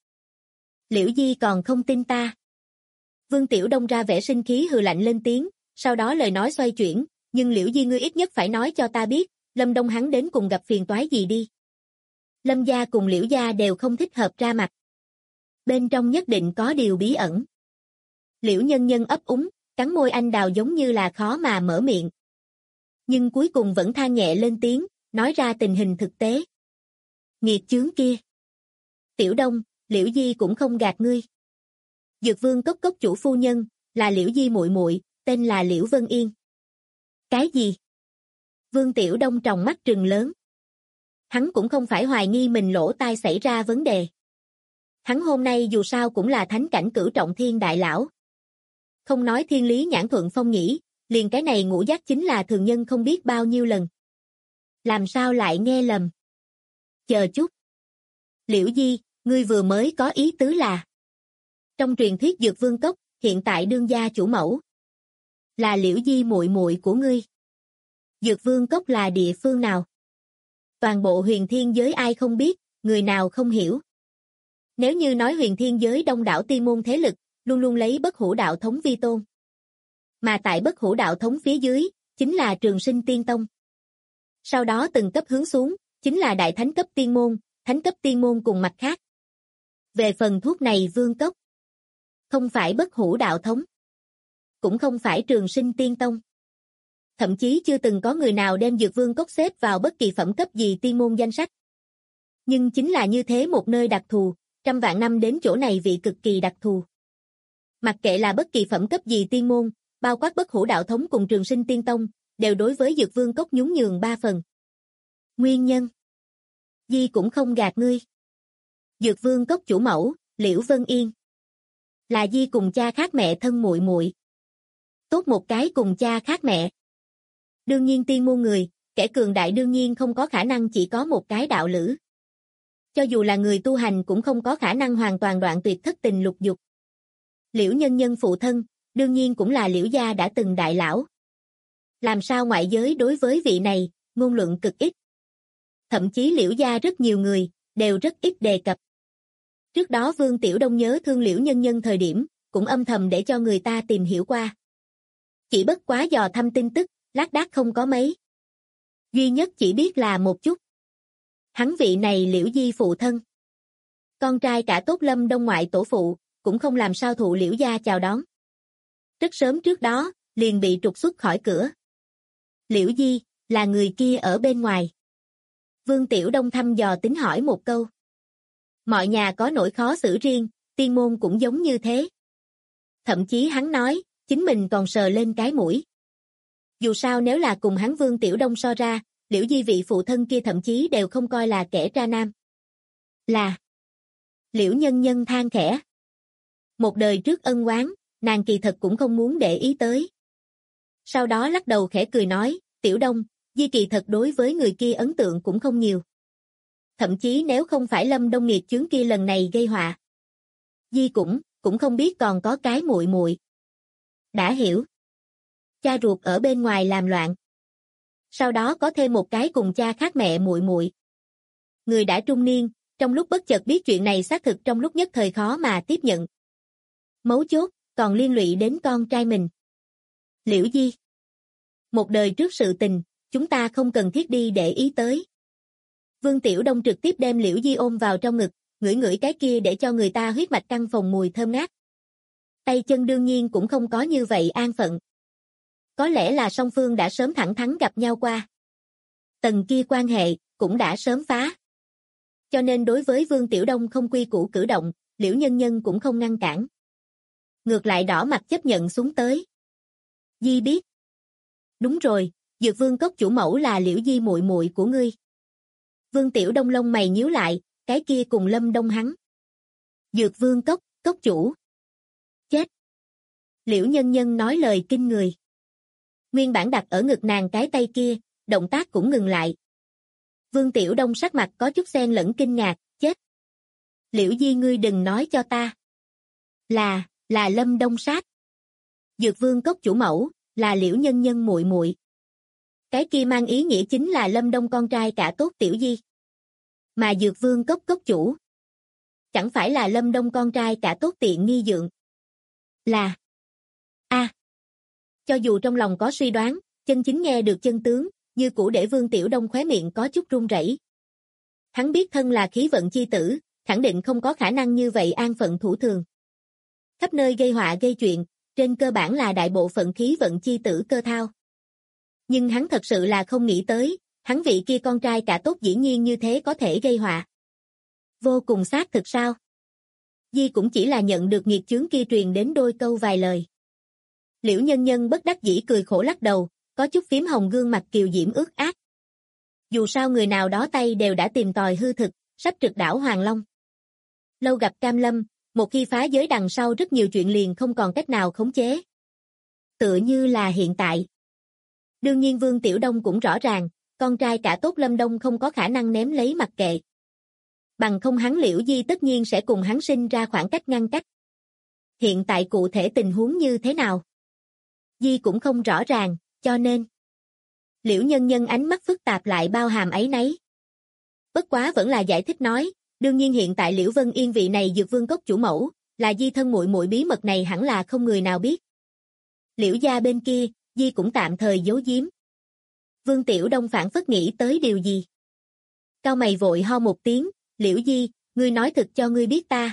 Liễu Di còn không tin ta. Vương Tiểu Đông ra vẻ sinh khí hừ lạnh lên tiếng, sau đó lời nói xoay chuyển, nhưng Liễu Di ngươi ít nhất phải nói cho ta biết, Lâm Đông hắn đến cùng gặp phiền toái gì đi. Lâm gia cùng Liễu gia đều không thích hợp ra mặt. Bên trong nhất định có điều bí ẩn. Liễu Nhân Nhân ấp úng, cắn môi anh đào giống như là khó mà mở miệng. Nhưng cuối cùng vẫn than nhẹ lên tiếng, nói ra tình hình thực tế. Nghiệt chướng kia. Tiểu Đông, Liễu Di cũng không gạt ngươi. Dược Vương Cốc Cốc chủ phu nhân, là Liễu Di muội muội, tên là Liễu Vân Yên. Cái gì? Vương Tiểu Đông tròng mắt trừng lớn. Hắn cũng không phải hoài nghi mình lỗ tai xảy ra vấn đề. Hắn hôm nay dù sao cũng là thánh cảnh cửu trọng thiên đại lão. Không nói thiên lý nhãn thuận phong nhĩ, liền cái này ngũ giác chính là thường nhân không biết bao nhiêu lần. Làm sao lại nghe lầm? Chờ chút. Liễu Di, ngươi vừa mới có ý tứ là. Trong truyền thuyết Dược Vương Cốc, hiện tại đương gia chủ mẫu. Là Liễu Di muội muội của ngươi. Dược Vương Cốc là địa phương nào? Toàn bộ huyền thiên giới ai không biết, người nào không hiểu. Nếu như nói huyền thiên giới đông đảo tiên môn thế lực, luôn luôn lấy bất hủ đạo thống vi tôn. Mà tại bất hủ đạo thống phía dưới, chính là Trường Sinh Tiên Tông. Sau đó từng cấp hướng xuống, chính là đại thánh cấp tiên môn, thánh cấp tiên môn cùng mặt khác. Về phần thuốc này Vương Cốc, không phải bất hủ đạo thống, cũng không phải Trường Sinh Tiên Tông. Thậm chí chưa từng có người nào đem Dược Vương Cốc xếp vào bất kỳ phẩm cấp gì tiên môn danh sách. Nhưng chính là như thế một nơi đặc thù, trăm vạn năm đến chỗ này vị cực kỳ đặc thù. Mặc kệ là bất kỳ phẩm cấp gì tiên môn, bao quát bất hủ đạo thống cùng Trường Sinh Tiên Tông, đều đối với Dược Vương Cốc nhún nhường 3 phần. Nguyên nhân? Di cũng không gạt ngươi. Dược Vương Cốc chủ mẫu, Liễu Vân Yên. Là Di cùng cha khác mẹ thân muội muội. Tốt một cái cùng cha khác mẹ. Đương nhiên tiên môn người, kẻ cường đại đương nhiên không có khả năng chỉ có một cái đạo lữ. Cho dù là người tu hành cũng không có khả năng hoàn toàn đoạn tuyệt thất tình lục dục. Liễu Nhân Nhân phụ thân, đương nhiên cũng là Liễu gia đã từng đại lão. Làm sao ngoại giới đối với vị này, ngôn luận cực ít. Thậm chí Liễu gia rất nhiều người, đều rất ít đề cập. Trước đó Vương Tiểu Đông nhớ thương Liễu Nhân Nhân thời điểm, cũng âm thầm để cho người ta tìm hiểu qua. Chỉ bất quá dò thăm tin tức, lác đác không có mấy. Duy nhất chỉ biết là một chút. Hắn vị này Liễu Di phụ thân. Con trai cả tốt Lâm Đông ngoại tổ phụ, cũng không làm sao thụ Liễu gia chào đón. Rất sớm trước đó, liền bị trục xuất khỏi cửa. Liễu Di, là người kia ở bên ngoài. Vương Tiểu Đông thăm dò tính hỏi một câu. Mọi nhà có nỗi khó xử riêng, tiên môn cũng giống như thế. Thậm chí hắn nói, chính mình còn sờ lên cái mũi. Dù sao nếu là cùng hắn Vương Tiểu Đông so ra, Liễu Di vị phụ thân kia thậm chí đều không coi là kẻ tra nam. Là Liễu Nhân Nhân than khẽ. Một đời trước ân oán, nàng kỳ thật cũng không muốn để ý tới. Sau đó lắc đầu khẽ cười nói, Tiểu Đông, Di kỳ thật đối với người kia ấn tượng cũng không nhiều. Thậm chí nếu không phải Lâm Đông nghiệt chướng kia lần này gây họa, Di cũng không biết còn có cái muội muội. Đã hiểu. Cha ruột ở bên ngoài làm loạn. Sau đó có thêm một cái cùng cha khác mẹ muội muội. Người đã trung niên, trong lúc bất chợt biết chuyện này xác thực trong lúc nhất thời khó mà tiếp nhận. Mấu chốt, còn liên lụy đến con trai mình. Liễu Di. Một đời trước sự tình, chúng ta không cần thiết đi để ý tới. Vương Tiểu Đông trực tiếp đem Liễu Di ôm vào trong ngực, ngửi ngửi cái kia để cho người ta huyết mạch căn phòng mùi thơm ngát. Tay chân đương nhiên cũng không có như vậy an phận. Có lẽ là song phương đã sớm thẳng thắn gặp nhau qua. Tầng kia quan hệ, cũng đã sớm phá. Cho nên đối với Vương Tiểu Đông không quy củ cử động, Liễu Nhân Nhân cũng không ngăn cản. Ngược lại đỏ mặt chấp nhận xuống tới. Di biết. Đúng rồi, Dược Vương Cốc chủ mẫu là Liễu Di muội muội của ngươi. Vương Tiểu Đông lông mày nhíu lại, cái kia cùng Lâm Đông hắn. Dược Vương Cốc, cốc chủ. Chết. Liễu Nhân Nhân nói lời kinh người. Nguyên bản đặt ở ngực nàng cái tay kia, động tác cũng ngừng lại. Vương Tiểu Đông sắc mặt có chút xen lẫn kinh ngạc, chết. Liễu Di ngươi đừng nói cho ta. Là Lâm Đông sát. Dược Vương Cốc chủ mẫu, là Liễu Nhân Nhân muội muội. Cái kia mang ý nghĩa chính là Lâm Đông con trai cả tốt Tiểu Di. Mà Dược Vương Cốc cốc chủ, chẳng phải là Lâm Đông con trai cả tốt Tiện Nghi Dượng. Là cho dù trong lòng có suy đoán, chân chính nghe được chân tướng, như cũ để Vương Tiểu Đông khóe miệng có chút run rẩy. Hắn biết thân là khí vận chi tử, khẳng định không có khả năng như vậy an phận thủ thường. Khắp nơi gây họa gây chuyện, trên cơ bản là đại bộ phận khí vận chi tử cơ thao. Nhưng hắn thật sự là không nghĩ tới, hắn vị kia con trai cả tốt dĩ nhiên như thế có thể gây họa. Vô cùng xác thực sao? Di cũng chỉ là nhận được nghiệt chướng kia truyền đến đôi câu vài lời. Liễu Nhân Nhân bất đắc dĩ cười khổ lắc đầu, có chút phím hồng gương mặt kiều diễm ướt át. Dù sao người nào đó tay đều đã tìm tòi hư thực, sắp trực đảo Hoàng Long. Lâu gặp cam lâm, một khi phá giới đằng sau rất nhiều chuyện liền không còn cách nào khống chế. Tựa như là hiện tại. Đương nhiên Vương Tiểu Đông cũng rõ ràng, con trai cả tốt Lâm Đông không có khả năng ném lấy mặc kệ. Bằng không hắn Liễu Di tất nhiên sẽ cùng hắn sinh ra khoảng cách ngăn cách. Hiện tại cụ thể tình huống như thế nào? Di cũng không rõ ràng, cho nên Liễu Nhân Nhân ánh mắt phức tạp lại bao hàm áy náy. Bất quá vẫn là giải thích nói, đương nhiên hiện tại Liễu Vân Yên vị này Dược Vương cốc chủ mẫu, là Di thân muội muội bí mật này hẳn là không người nào biết. Liễu gia bên kia, Di cũng tạm thời giấu giếm. Vương Tiểu Đông phản phất nghĩ tới điều gì? Cao mày vội ho một tiếng, Liễu Di, ngươi nói thực cho ngươi biết ta.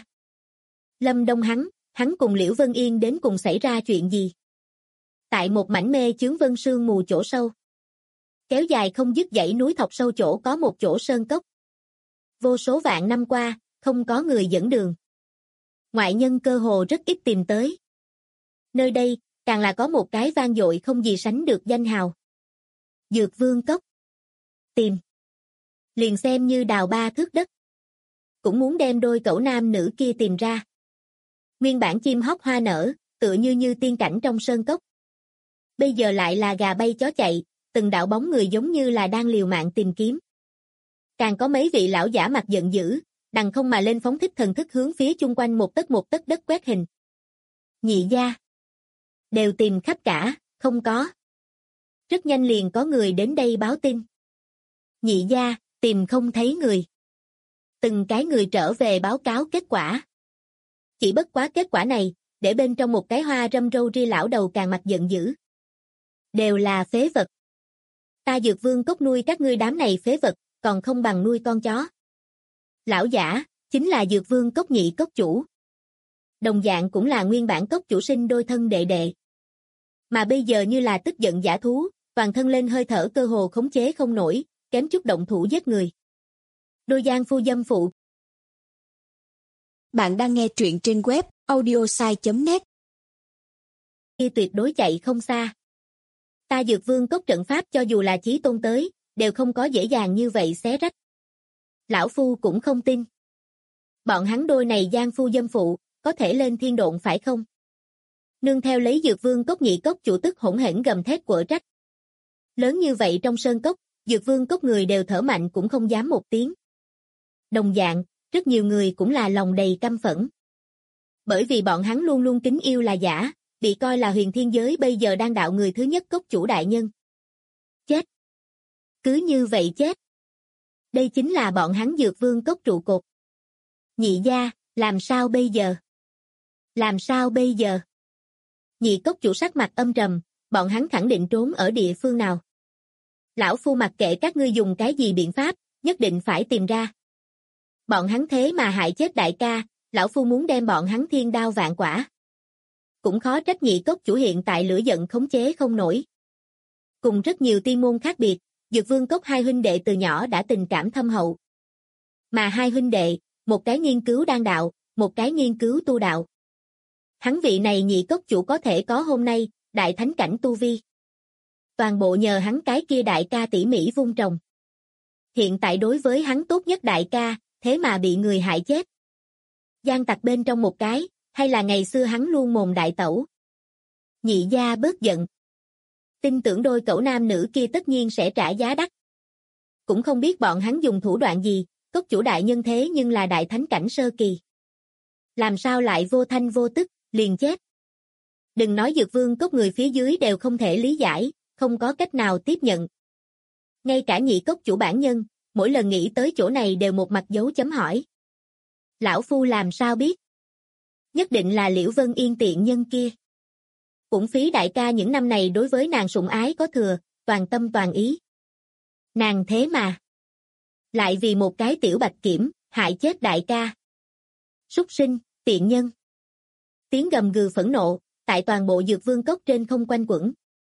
Lâm Đông hắn cùng Liễu Vân Yên đến cùng xảy ra chuyện gì? Tại một mảnh mê chướng vân sương mù chỗ sâu. Kéo dài không dứt dãy núi thọc sâu chỗ có một chỗ sơn cốc. Vô số vạn năm qua, không có người dẫn đường. Ngoại nhân cơ hồ rất ít tìm tới. Nơi đây, càng là có một cái vang dội không gì sánh được danh hào. Dược Vương cốc. Tìm. Liền xem như đào 3 thước đất. Cũng muốn đem đôi cẩu nam nữ kia tìm ra. Nguyên bản chim hót hoa nở, tựa như tiên cảnh trong sơn cốc. Bây giờ lại là gà bay chó chạy, từng đạo bóng người giống như là đang liều mạng tìm kiếm. Càng có mấy vị lão giả mặt giận dữ, đằng không mà lên phóng thích thần thức hướng phía chung quanh một tấc đất quét hình. Nhị gia. Đều tìm khắp cả, không có. Rất nhanh liền có người đến đây báo tin. Nhị gia, tìm không thấy người. Từng cái người trở về báo cáo kết quả. Chỉ bất quá kết quả này, để bên trong một cái hoa râm râu ria lão đầu càng mặt giận dữ. Đều là phế vật. Ta Dược Vương cốc nuôi các ngươi đám này phế vật, còn không bằng nuôi con chó. Lão giả, chính là Dược Vương cốc nhị cốc chủ. Đồng dạng cũng là nguyên bản cốc chủ sinh đôi thân đệ đệ. Mà bây giờ như là tức giận dã thú, toàn thân lên hơi thở cơ hồ khống chế không nổi, kém chút động thủ giết người. Đôi giang phu dâm phụ. Bạn đang nghe truyện trên web audiosai.net. Khi tuyệt đối chạy không xa. Ta Dược Vương cốc trận pháp cho dù là chí tôn tới, đều không có dễ dàng như vậy xé rách. Lão phu cũng không tin. Bọn hắn đôi này giang phu dâm phụ, có thể lên thiên độn phải không? Nương theo lấy Dược Vương cốc nhị cốc chủ tức hỗn hển gầm thét quở trách. Lớn như vậy trong sơn cốc, Dược Vương cốc người đều thở mạnh cũng không dám một tiếng. Đồng dạng, rất nhiều người cũng là lòng đầy căm phẫn. Bởi vì bọn hắn luôn luôn kính yêu là giả, bị coi là huyền thiên giới bây giờ đang đạo người thứ nhất cốc chủ đại nhân. Chết. Cứ như vậy chết. Đây chính là bọn hắn Dược Vương cốc trụ cột. Nhị gia, làm sao bây giờ? Làm sao bây giờ? Nhị cốc chủ sắc mặt âm trầm, bọn hắn khẳng định trốn ở địa phương nào. Lão phu mặc kệ các ngươi dùng cái gì biện pháp, nhất định phải tìm ra. Bọn hắn thế mà hại chết đại ca, lão phu muốn đem bọn hắn thiên đao vạn quả. Cũng khó trách nhị cốc chủ hiện tại lửa giận khống chế không nổi. Cùng rất nhiều tiên môn khác biệt, Dược Vương cốc hai huynh đệ từ nhỏ đã tình cảm thâm hậu. Mà hai huynh đệ, một cái nghiên cứu đan đạo, một cái nghiên cứu tu đạo. Hắn vị này nhị cốc chủ có thể có hôm nay, đại thánh cảnh tu vi. Toàn bộ nhờ hắn cái kia đại ca tỉ mỉ vun trồng. Hiện tại đối với hắn tốt nhất đại ca, thế mà bị người hại chết. Gian tặc bên trong một cái, hay là ngày xưa hắn luôn mồm đại tẩu. Nhị gia bớt giận. Tin tưởng đôi cẩu nam nữ kia tất nhiên sẽ trả giá đắt. Cũng không biết bọn hắn dùng thủ đoạn gì, cốc chủ đại nhân thế nhưng là đại thánh cảnh sơ kỳ. Làm sao lại vô thanh vô tức, liền chết. Đừng nói Dược Vương cốc người phía dưới đều không thể lý giải, không có cách nào tiếp nhận. Ngay cả nhị cốc chủ bản nhân, mỗi lần nghĩ tới chỗ này đều một mặt dấu chấm hỏi. Lão phu làm sao biết? Nhất định là Liễu Vân Yên tiện nhân kia. Cũng phí đại ca những năm này đối với nàng sủng ái có thừa, toàn tâm toàn ý. Nàng thế mà Lại vì một cái tiểu bạch kiểm, hại chết đại ca. Súc sinh, tiện nhân. Tiếng gầm gừ phẫn nộ, tại toàn bộ Dược Vương cốc trên không quanh quẩn.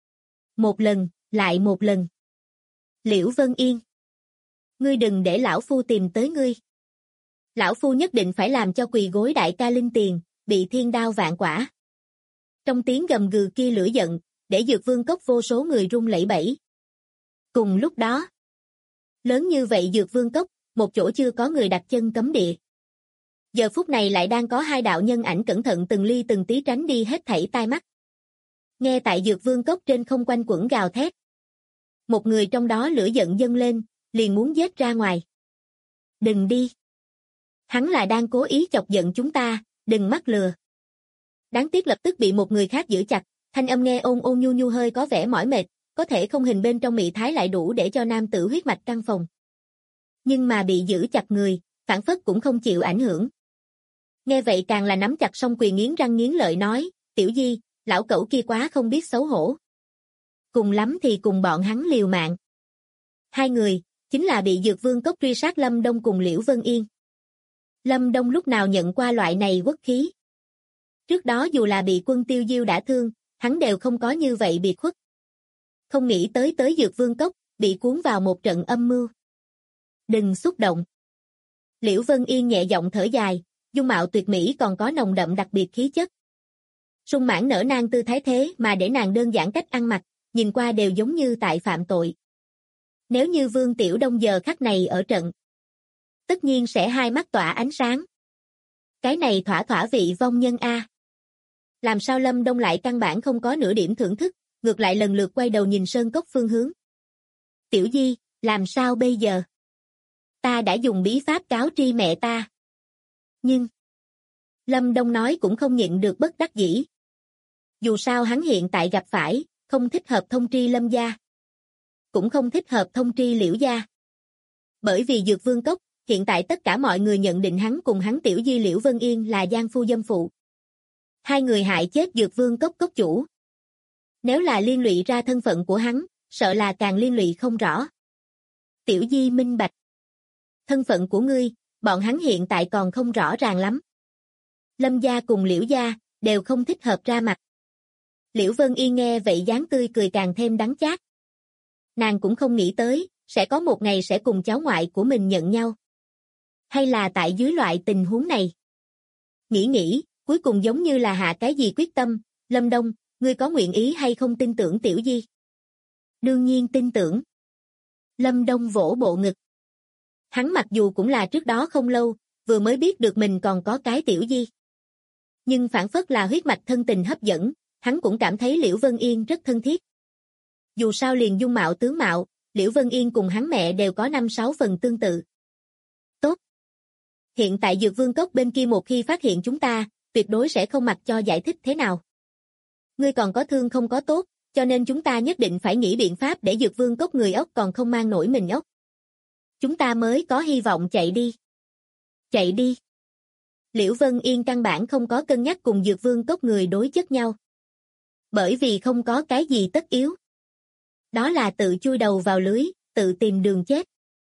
Một lần, lại một lần. Liễu Vân Yên. Ngươi đừng để lão phu tìm tới ngươi. Lão phu nhất định phải làm cho quỳ gối đại ca linh tiền, bị thiên đao vạn quả. Trong tiếng gầm gừ kia lửa giận, để Dược Vương cốc vô số người run lẩy bẩy. Cùng lúc đó, lớn như vậy Dược Vương cốc, một chỗ chưa có người đặt chân cấm địa. Giờ phút này lại đang có hai đạo nhân ảnh cẩn thận từng ly từng tí tránh đi hết thảy tai mắt. Nghe tại Dược Vương cốc trên không quanh quẩn gào thét. Một người trong đó lửa giận dâng lên, liền muốn giết ra ngoài. Đừng đi. Hắn là đang cố ý chọc giận chúng ta, đừng mắc lừa. Đáng tiếc lập tức bị một người khác giữ chặt, thanh âm nghe ôn ôn nhu nhu hơi có vẻ mỏi mệt, có thể không hình bên trong mị thái lại đủ để cho nam tử huyết mạch căng phòng. Nhưng mà bị giữ chặt người, phản phất cũng không chịu ảnh hưởng. Nghe vậy càng là nắm chặt song quyền nghiến răng nghiến lợi nói, Tiểu Di, lão cẩu kia quá không biết xấu hổ. Cùng lắm thì cùng bọn hắn liều mạng. Hai người, chính là bị Dược Vương cốc truy sát Lâm Đông cùng Liễu Vân Yên. Lâm Đông lúc nào nhận qua loại này quốc khí. Trước đó dù là bị Quân Tiêu Diêu đã thương, hắn đều không có như vậy biệt khuất. Không nghĩ tới Dược Vương cốc, bị cuốn vào một trận âm mưu. Đừng xúc động. Liễu Vân Yên nhẹ giọng thở dài, dung mạo tuyệt mỹ còn có nồng đậm đặc biệt khí chất. Sung mãn nở nang tư thái thế mà để nàng đơn giản cách ăn mặc, nhìn qua đều giống như tại phạm tội. Nếu như Vương Tiểu Đông giờ khắc này ở trận, tất nhiên sẽ hai mắt tỏa ánh sáng. Cái này thỏa thỏa vị vong nhân a. Làm sao Lâm Đông lại căn bản không có nửa điểm thưởng thức, ngược lại lần lượt quay đầu nhìn sơn cốc phương hướng. Tiểu Di, làm sao bây giờ? Ta đã dùng bí pháp cáo tri mẹ ta. Nhưng Lâm Đông nói cũng không nhịn được bất đắc dĩ. Dù sao hắn hiện tại gặp phải, không thích hợp thông tri Lâm gia. Cũng không thích hợp thông tri Liễu gia. Bởi vì Dược Vương cốc, hiện tại tất cả mọi người nhận định hắn cùng hắn Tiểu Di Liễu Vân Yên là giang phu dâm phụ. Hai người hại chết Dược Vương cốc cốc chủ. Nếu là liên lụy ra thân phận của hắn, sợ là càng liên lụy không rõ. Tiểu Di minh bạch. Thân phận của ngươi, bọn hắn hiện tại còn không rõ ràng lắm. Lâm gia cùng Liễu gia, đều không thích hợp ra mặt. Liễu Vân Yên nghe vậy dáng tươi cười càng thêm đắng chát. Nàng cũng không nghĩ tới, sẽ có một ngày sẽ cùng cháu ngoại của mình nhận nhau. Hay là tại dưới loại tình huống này. Nghĩ, cuối cùng giống như là hạ cái gì quyết tâm, Lâm Đông, ngươi có nguyện ý hay không tin tưởng Tiểu Di? Đương nhiên tin tưởng. Lâm Đông vỗ bộ ngực. Hắn mặc dù cũng là trước đó không lâu, vừa mới biết được mình còn có cái Tiểu Di. Nhưng phản phất là huyết mạch thân tình hấp dẫn, hắn cũng cảm thấy Liễu Vân Yên rất thân thiết. Dù sao liền dung mạo tướng mạo, Liễu Vân Yên cùng hắn mẹ đều có 5-6 phần tương tự. Tốt. Hiện tại Dược Vương cốc bên kia một khi phát hiện chúng ta, tuyệt đối sẽ không mặc cho giải thích thế nào. Ngươi còn có thương không có tốt, cho nên chúng ta nhất định phải nghĩ biện pháp để Dược Vương cốc người ốc còn không mang nổi mình ốc. Chúng ta mới có hy vọng chạy đi. Chạy đi. Liễu Vân Yên căn bản không có cân nhắc cùng Dược Vương cốc người đối chất nhau. Bởi vì không có cái gì tất yếu. Đó là tự chui đầu vào lưới, tự tìm đường chết.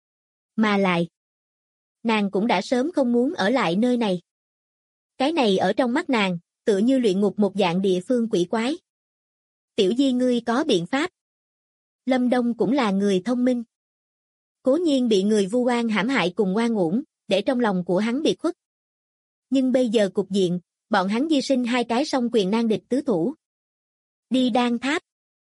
Mà lại, nàng cũng đã sớm không muốn ở lại nơi này. Cái này ở trong mắt nàng, tựa như luyện ngục một dạng địa phương quỷ quái. Tiểu Di ngươi có biện pháp. Lâm Đông cũng là người thông minh. Cố nhiên bị người vu oan hãm hại cùng oan uổng, để trong lòng của hắn biệt khuất. Nhưng bây giờ cục diện, bọn hắn di sinh hai cái song quyền nan địch tứ thủ. Đi Đan Tháp.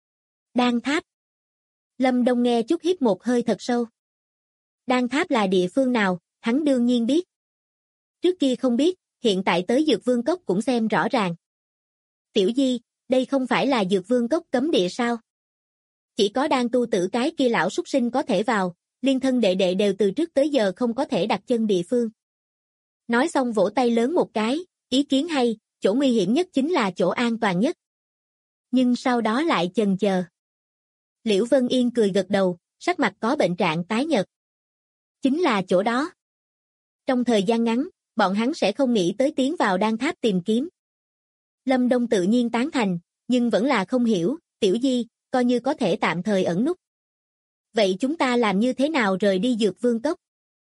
Đan Tháp. Lâm Đông nghe chút hít một hơi thật sâu. Đan Tháp là địa phương nào, hắn đương nhiên biết. Trước kia không biết, hiện tại tới Dược Vương cốc cũng xem rõ ràng. Tiểu Di, đây không phải là Dược Vương cốc cấm địa sao? Chỉ có đang tu tử cái kia lão súc sinh có thể vào, liên thân đệ đệ đều từ trước tới giờ không có thể đặt chân địa phương. Nói xong vỗ tay lớn một cái, ý kiến hay, chỗ nguy hiểm nhất chính là chỗ an toàn nhất. Nhưng sau đó lại chần chờ. Liễu Vân Yên cười gật đầu, sắc mặt có bệnh trạng tái nhợt. Chính là chỗ đó. Trong thời gian ngắn, bọn hắn sẽ không nghĩ tới tiến vào Đan Tháp tìm kiếm. Lâm Đông tự nhiên tán thành, nhưng vẫn là không hiểu, Tiểu Di, coi như có thể tạm thời ẩn núp. Vậy chúng ta làm như thế nào rời đi Dược Vương cốc?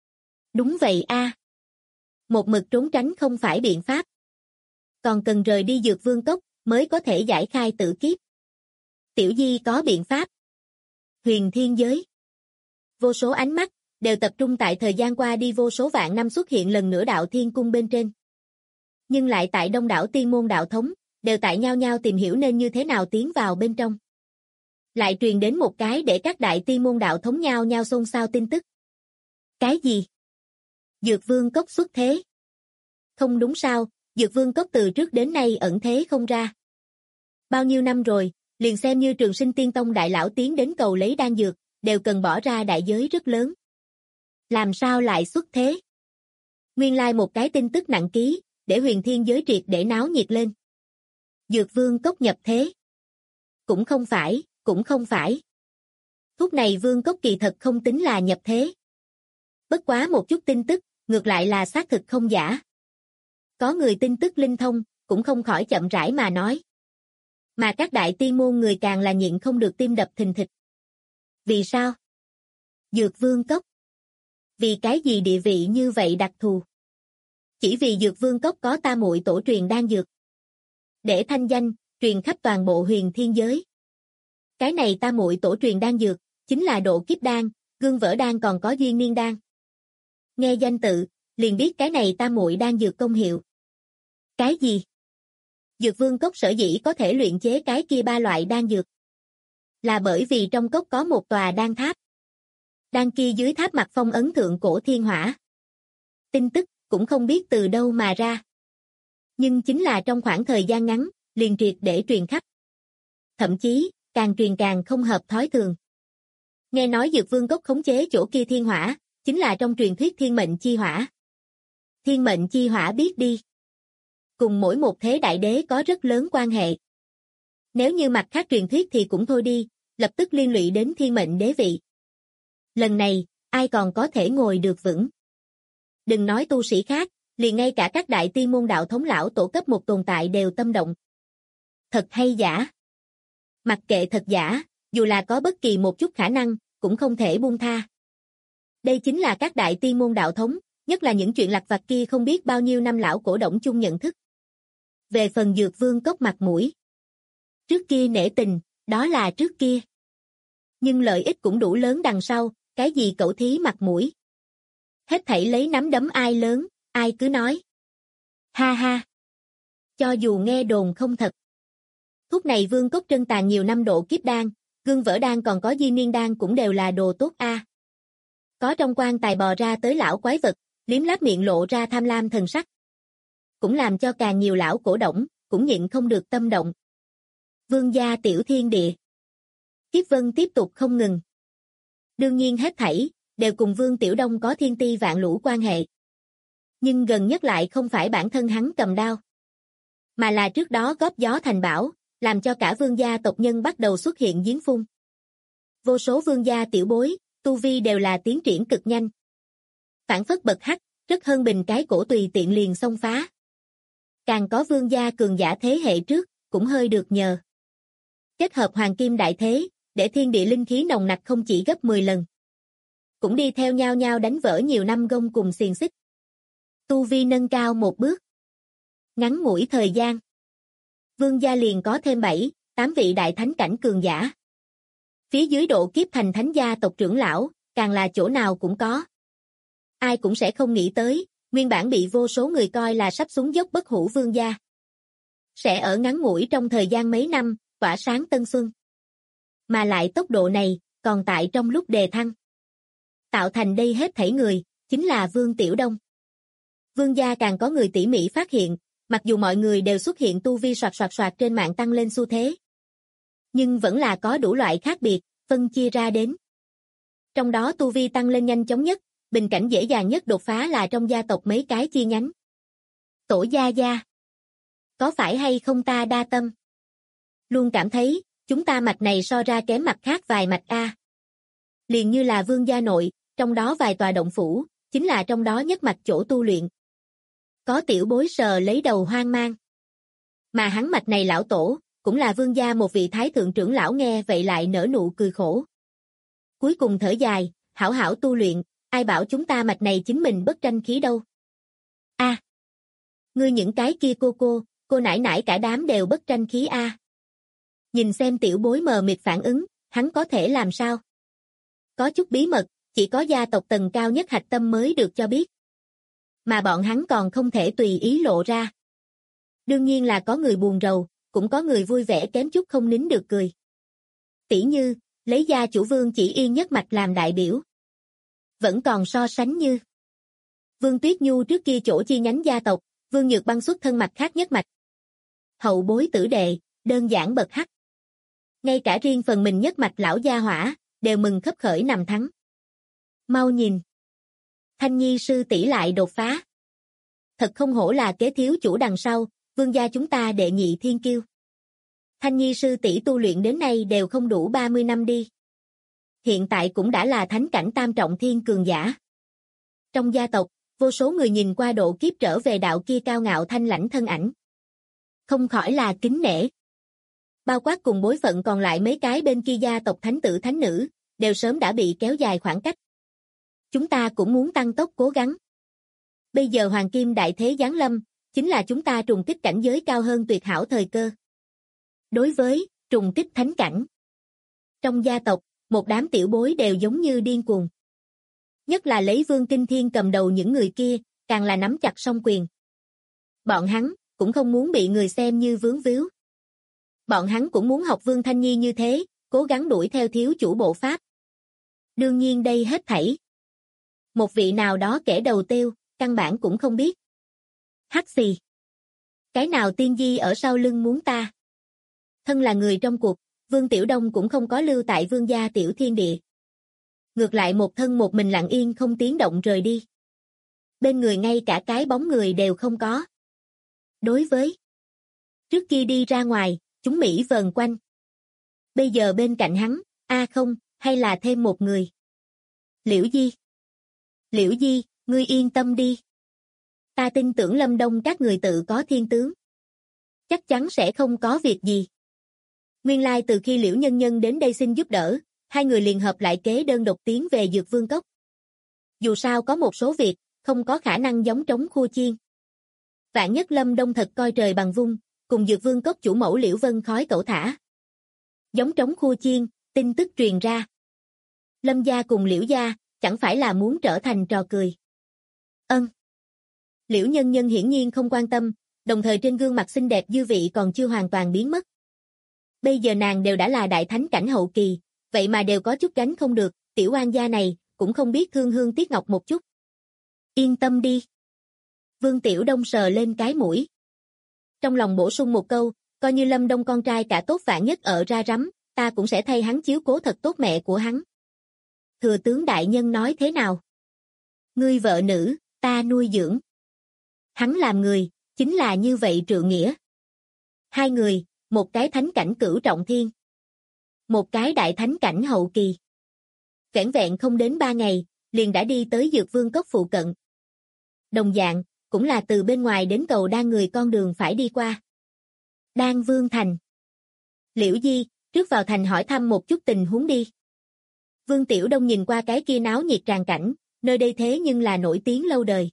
Đúng vậy a. Một mực trốn tránh không phải biện pháp. Còn cần rời đi Dược Vương Cốc mới có thể giải khai tử kiếp. Tiểu Di có biện pháp. Huyền Thiên Giới. Vô số ánh mắt đều tập trung tại thời gian qua đi vô số vạn năm xuất hiện lần nữa Đạo Thiên Cung bên trên. Nhưng lại tại đông đảo tiên môn đạo thống, đều tại nhau nhau tìm hiểu nên như thế nào tiến vào bên trong. Lại truyền đến một cái để các đại tiên môn đạo thống nhau nhau xôn xao tin tức. Cái gì? Dược Vương Cốc xuất thế. Không đúng sao, Dược Vương Cốc từ trước đến nay ẩn thế không ra. Bao nhiêu năm rồi, liền xem như Trường Sinh Tiên Tông đại lão tiến đến cầu lấy đan dược, đều cần bỏ ra đại giới rất lớn. Làm sao lại xuất thế? Nguyên lai một cái tin tức nặng ký, để Huyền Thiên Giới triệt để náo nhiệt lên. Dược Vương Cốc nhập thế. Cũng không phải, cũng không phải. Thuốc này Vương Cốc kỳ thật không tính là nhập thế. Bất quá một chút tin tức, ngược lại là xác thực không giả. Có người tin tức linh thông, cũng không khỏi chậm rãi mà nói. Mà các đại tiên môn người càng là nhịn không được tim đập thình thịch. Vì sao? Dược Vương Cốc. Vì cái gì địa vị như vậy đặc thù? Chỉ vì Dược Vương Cốc có Tam Muội tổ truyền đan dược. Để thanh danh, truyền khắp toàn bộ Huyền Thiên Giới. Cái này Tam Muội tổ truyền đan dược, chính là độ kiếp đan, gương vỡ đan còn có duyên niên đan. Nghe danh tự, liền biết cái này Tam Muội đan dược công hiệu. Cái gì? Dược Vương Cốc sở dĩ có thể luyện chế cái kia ba loại đan dược. Là bởi vì trong cốc có một tòa đan tháp. Đan kia dưới tháp mặt phong ấn thượng cổ thiên hỏa. Tin tức cũng không biết từ đâu mà ra. Nhưng chính là trong khoảng thời gian ngắn, liền triệt để truyền khắp. Thậm chí, càng truyền càng không hợp thói thường. Nghe nói Dược Vương Cốc khống chế chỗ kia thiên hỏa, chính là trong truyền thuyết thiên mệnh chi hỏa. Thiên mệnh chi hỏa biết đi. Cùng mỗi một thế đại đế có rất lớn quan hệ. Nếu như mặt khác truyền thuyết thì cũng thôi đi, lập tức liên lụy đến thiên mệnh đế vị. Lần này, ai còn có thể ngồi được vững. Đừng nói tu sĩ khác, liền ngay cả các đại tiên môn đạo thống lão tổ cấp một tồn tại đều tâm động. Thật hay giả? Mặc kệ thật giả, dù là có bất kỳ một chút khả năng, cũng không thể buông tha. Đây chính là các đại tiên môn đạo thống, nhất là những chuyện lặt vặt kia không biết bao nhiêu năm lão cổ đồng chung nhận thức. Về phần Dược Vương Cốc mặt mũi. Trước kia nể tình, đó là trước kia. Nhưng lợi ích cũng đủ lớn đằng sau, cái gì cẩu thí mặt mũi. Hết thảy lấy nắm đấm ai lớn, ai cứ nói. Ha ha. Cho dù nghe đồn không thật. Thuốc này Vương Cốc trân tàn nhiều năm độ kiếp đan, gương vỡ đan còn có duyên niên đan cũng đều là đồ tốt a. Có trong quan tài bò ra tới lão quái vật, liếm láp miệng lộ ra tham lam thần sắc. Cũng làm cho càng nhiều lão cổ động, cũng nhịn không được tâm động. Vương gia tiểu thiên địa. Kiếp vân tiếp tục không ngừng. Đương nhiên hết thảy, đều cùng Vương Tiểu Đông có thiên ti vạn lũ quan hệ. Nhưng gần nhất lại không phải bản thân hắn cầm đao. Mà là trước đó góp gió thành bão, làm cho cả vương gia tộc nhân bắt đầu xuất hiện giếng phun. Vô số vương gia tiểu bối, tu vi đều là tiến triển cực nhanh. Phản phất bậc hắc, rất hơn bình cái cổ tùy tiện liền xông phá. Càng có vương gia cường giả thế hệ trước, cũng hơi được nhờ. Kết hợp hoàng kim đại thế, để thiên địa linh khí nồng nặc không chỉ gấp 10 lần. Cũng đi theo nhau nhau đánh vỡ nhiều năm gông cùng xiềng xích. Tu vi nâng cao một bước. Ngắn ngủi thời gian. Vương gia liền có thêm 7, 8 vị đại thánh cảnh cường giả. Phía dưới độ kiếp thành thánh gia tộc trưởng lão, càng là chỗ nào cũng có. Ai cũng sẽ không nghĩ tới, nguyên bản bị vô số người coi là sắp xuống dốc bất hủ vương gia. Sẽ ở ngắn ngủi trong thời gian mấy năm, tỏa sáng tân xuân. Mà lại tốc độ này, còn tại trong lúc đề thăng. Tạo thành đây hết thảy người, chính là Vương Tiểu Đông. Vương gia càng có người tỉ mỉ phát hiện, mặc dù mọi người đều xuất hiện tu vi soạt trên mạng tăng lên xu thế. Nhưng vẫn là có đủ loại khác biệt, phân chia ra đến. Trong đó tu vi tăng lên nhanh chóng nhất, bình cảnh dễ dàng nhất đột phá là trong gia tộc mấy cái chi nhánh. Tổ gia gia. Có phải hay không ta đa tâm? Luôn cảm thấy, chúng ta mạch này so ra kém mặt khác vài mạch A. Liền như là vương gia nội, trong đó vài tòa động phủ, chính là trong đó nhất mạch chỗ tu luyện. Có tiểu bối sờ lấy đầu hoang mang. Mà hắn mạch này lão tổ, cũng là vương gia một vị thái thượng trưởng lão nghe vậy lại nở nụ cười khổ. Cuối cùng thở dài, hảo hảo tu luyện, ai bảo chúng ta mạch này chính mình bất tranh khí đâu. A, ngươi những cái kia cô nãi nãi cả đám đều bất tranh khí a. Nhìn xem tiểu bối mờ mịt phản ứng, hắn có thể làm sao? Có chút bí mật, chỉ có gia tộc tầng cao nhất hạch tâm mới được cho biết. Mà bọn hắn còn không thể tùy ý lộ ra. Đương nhiên là có người buồn rầu, cũng có người vui vẻ kém chút không nín được cười. Tỉ như, lấy gia chủ Vương Chỉ Yên nhất mạch làm đại biểu. Vẫn còn so sánh như Vương Tuyết Nhu trước kia chỗ chi nhánh gia tộc, Vương Nhược Băng xuất thân mạch khác nhất mạch. Hậu bối tử đệ, đơn giản bậc hắc. Ngay cả riêng phần mình nhất mạch lão gia hỏa, đều mừng khấp khởi nằm thắng. Mau nhìn. Thanh Nhi sư tỷ lại đột phá. Thật không hổ là kế thiếu chủ đằng sau, Vương gia chúng ta đệ nhị thiên kiêu. Thanh Nhi sư tỷ tu luyện đến nay đều không đủ 30 năm đi. Hiện tại cũng đã là thánh cảnh tam trọng thiên cường giả. Trong gia tộc, vô số người nhìn qua độ kiếp trở về đạo kia cao ngạo thanh lãnh thân ảnh. Không khỏi là kính nể. Bao quát cùng bối phận còn lại mấy cái bên kia gia tộc thánh tử thánh nữ, đều sớm đã bị kéo dài khoảng cách. Chúng ta cũng muốn tăng tốc cố gắng. Bây giờ Hoàng Kim Đại Thế giáng lâm, chính là chúng ta trùng kích cảnh giới cao hơn tuyệt hảo thời cơ. Đối với trùng kích thánh cảnh, trong gia tộc, một đám tiểu bối đều giống như điên cuồng. Nhất là lấy Vương Kinh Thiên cầm đầu những người kia, càng là nắm chặt song quyền. Bọn hắn cũng không muốn bị người xem như vướng víu. Bọn hắn cũng muốn học Vương Thanh Nhi như thế, cố gắng đuổi theo thiếu chủ bộ pháp. Đương nhiên đây hết thảy. Một vị nào đó kẻ đầu tiêu, căn bản cũng không biết. Hắc xì. Cái nào tiên di ở sau lưng muốn ta? Thân là người trong cuộc, Vương Tiểu Đông cũng không có lưu tại Vương gia tiểu thiên địa. Ngược lại một thân một mình lặng yên không tiếng động rời đi. Bên người ngay cả cái bóng người đều không có. Đối với trước kia đi ra ngoài, chúng Mỹ vờn quanh. Bây giờ bên cạnh hắn, không, hay là thêm một người. Liễu Di. Liễu Di, ngươi yên tâm đi. Ta tin tưởng Lâm Đông các người tự có thiên tướng. Chắc chắn sẽ không có việc gì. Nguyên lai từ khi Liễu Nhân Nhân đến đây xin giúp đỡ, hai người liền hợp lại kế đơn độc tiến về Dược Vương Cốc. Dù sao có một số việc, không có khả năng giống trống khua chiên. Vạn nhất Lâm Đông thật coi trời bằng vung, cùng Dược Vương Cốc chủ mẫu Liễu Vân khói cẩu thả. Giống trống khua chiên, tin tức truyền ra. Lâm gia cùng Liễu gia, chẳng phải là muốn trở thành trò cười. Liễu Nhân Nhân hiển nhiên không quan tâm, đồng thời trên gương mặt xinh đẹp dư vị còn chưa hoàn toàn biến mất. Bây giờ nàng đều đã là đại thánh cảnh hậu kỳ, vậy mà đều có chút gánh không được, tiểu oan gia này, cũng không biết thương hương tiếc ngọc một chút. Yên tâm đi. Vương Tiểu Đông sờ lên cái mũi. Trong lòng bổ sung một câu, coi như Lâm Đông con trai cả tốt vạn nhất ở ra rắm, ta cũng sẽ thay hắn chiếu cố thật tốt mẹ của hắn. Thừa tướng đại nhân nói thế nào? Ngươi vợ nữ, ta nuôi dưỡng. Hắn làm người, chính là như vậy trượng nghĩa. Hai người, một cái thánh cảnh cửu trọng thiên. Một cái đại thánh cảnh hậu kỳ. Vẻn vẹn không đến 3 ngày, liền đã đi tới Dược Vương Cốc phụ cận. Đồng dạng, cũng là từ bên ngoài đến cầu Đan người con đường phải đi qua. Đan Vương Thành. Liễu Di, trước vào thành hỏi thăm một chút tình huống đi. Vương Tiểu Đông nhìn qua cái kia náo nhiệt tràn cảnh, nơi đây thế nhưng là nổi tiếng lâu đời.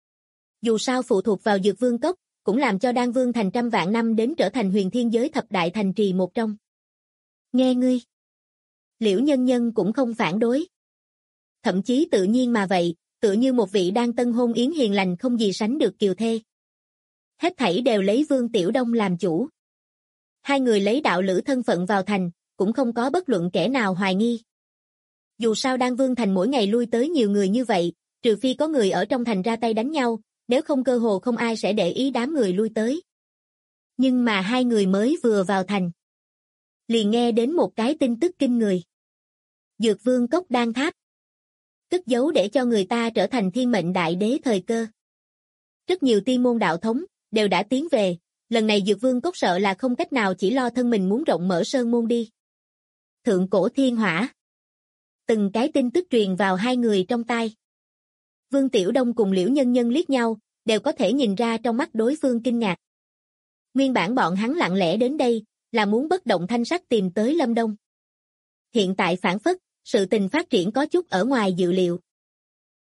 Dù sao phụ thuộc vào Dược Vương Cốc, cũng làm cho Đan Vương Thành trăm vạn năm đến trở thành huyền thiên giới thập đại thành trì một trong. Nghe ngươi. Liễu Nhân Nhân cũng không phản đối. Thậm chí tự nhiên mà vậy, tựa như một vị đang tân hôn yến hiền lành không gì sánh được kiều thê. Hết thảy đều lấy Vương Tiểu Đông làm chủ. Hai người lấy đạo lữ thân phận vào thành, cũng không có bất luận kẻ nào hoài nghi. Dù sao Đan Vương Thành mỗi ngày lui tới nhiều người như vậy, trừ phi có người ở trong thành ra tay đánh nhau, nếu không cơ hồ không ai sẽ để ý đám người lui tới. Nhưng mà hai người mới vừa vào thành, liền nghe đến một cái tin tức kinh người. Dược Vương Cốc Đan Tháp. Cất giấu để cho người ta trở thành thiên mệnh đại đế thời cơ. Rất nhiều tiên môn đạo thống, đều đã tiến về, lần này Dược Vương Cốc sợ là không cách nào chỉ lo thân mình muốn rộng mở sơn môn đi. Thượng cổ thiên hỏa. Từng cái tin tức truyền vào hai người trong tai. Vương Tiểu Đông cùng Liễu Nhân Nhân liếc nhau, đều có thể nhìn ra trong mắt đối phương kinh ngạc. Nguyên bản bọn hắn lặng lẽ đến đây, là muốn bất động thanh sắc tìm tới Lâm Đông. Hiện tại phản phất, sự tình phát triển có chút ở ngoài dự liệu.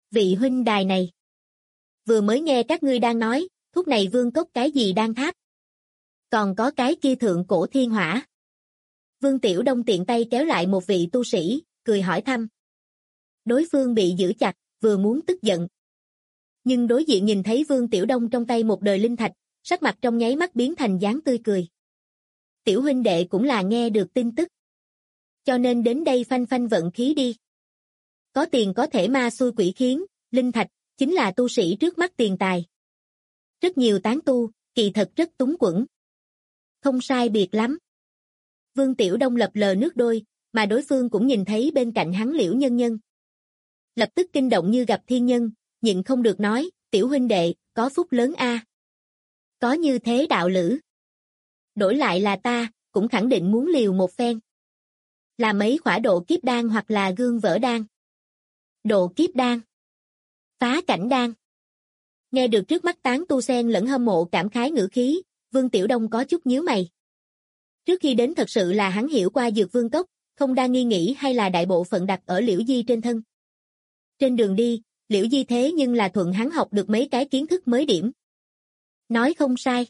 Vị huynh đài này. Vừa mới nghe các ngươi đang nói, thuốc này vương cốc cái gì đang tháp. Còn có cái kia thượng cổ thiên hỏa. Vương Tiểu Đông tiện tay kéo lại một vị tu sĩ, cười hỏi thăm. Đối phương bị giữ chặt, vừa muốn tức giận. Nhưng đối diện nhìn thấy Vương Tiểu Đông trong tay một đời linh thạch, sắc mặt trong nháy mắt biến thành dáng tươi cười. Tiểu huynh đệ cũng là nghe được tin tức. Cho nên đến đây phanh phanh vận khí đi. Có tiền có thể ma xui quỷ khiến, linh thạch, chính là tu sĩ trước mắt tiền tài. Rất nhiều tán tu, kỳ thật rất túng quẫn. Không sai biệt lắm. Vương Tiểu Đông lập lờ nước đôi, mà đối phương cũng nhìn thấy bên cạnh hắn Liễu Nhân Nhân. Lập tức kinh động như gặp thiên nhân, nhịn không được nói, tiểu huynh đệ, có phúc lớn a. Có như thế đạo lữ. Đổi lại là ta, cũng khẳng định muốn liều một phen. Là mấy khỏa độ kiếp đan hoặc là gương vỡ đan. Độ kiếp đan. Phá cảnh đan. Nghe được trước mắt tán tu sen lẫn hâm mộ cảm khái ngữ khí, Vương Tiểu Đông có chút nhíu mày. Trước khi đến thật sự là hắn hiểu qua dược vương cốc, không đa nghi nghĩ hay là đại bộ phận đặt ở Liễu Di trên thân. Trên đường đi, Liễu Di thế nhưng là thuận hắn học được mấy cái kiến thức mới điểm. Nói không sai.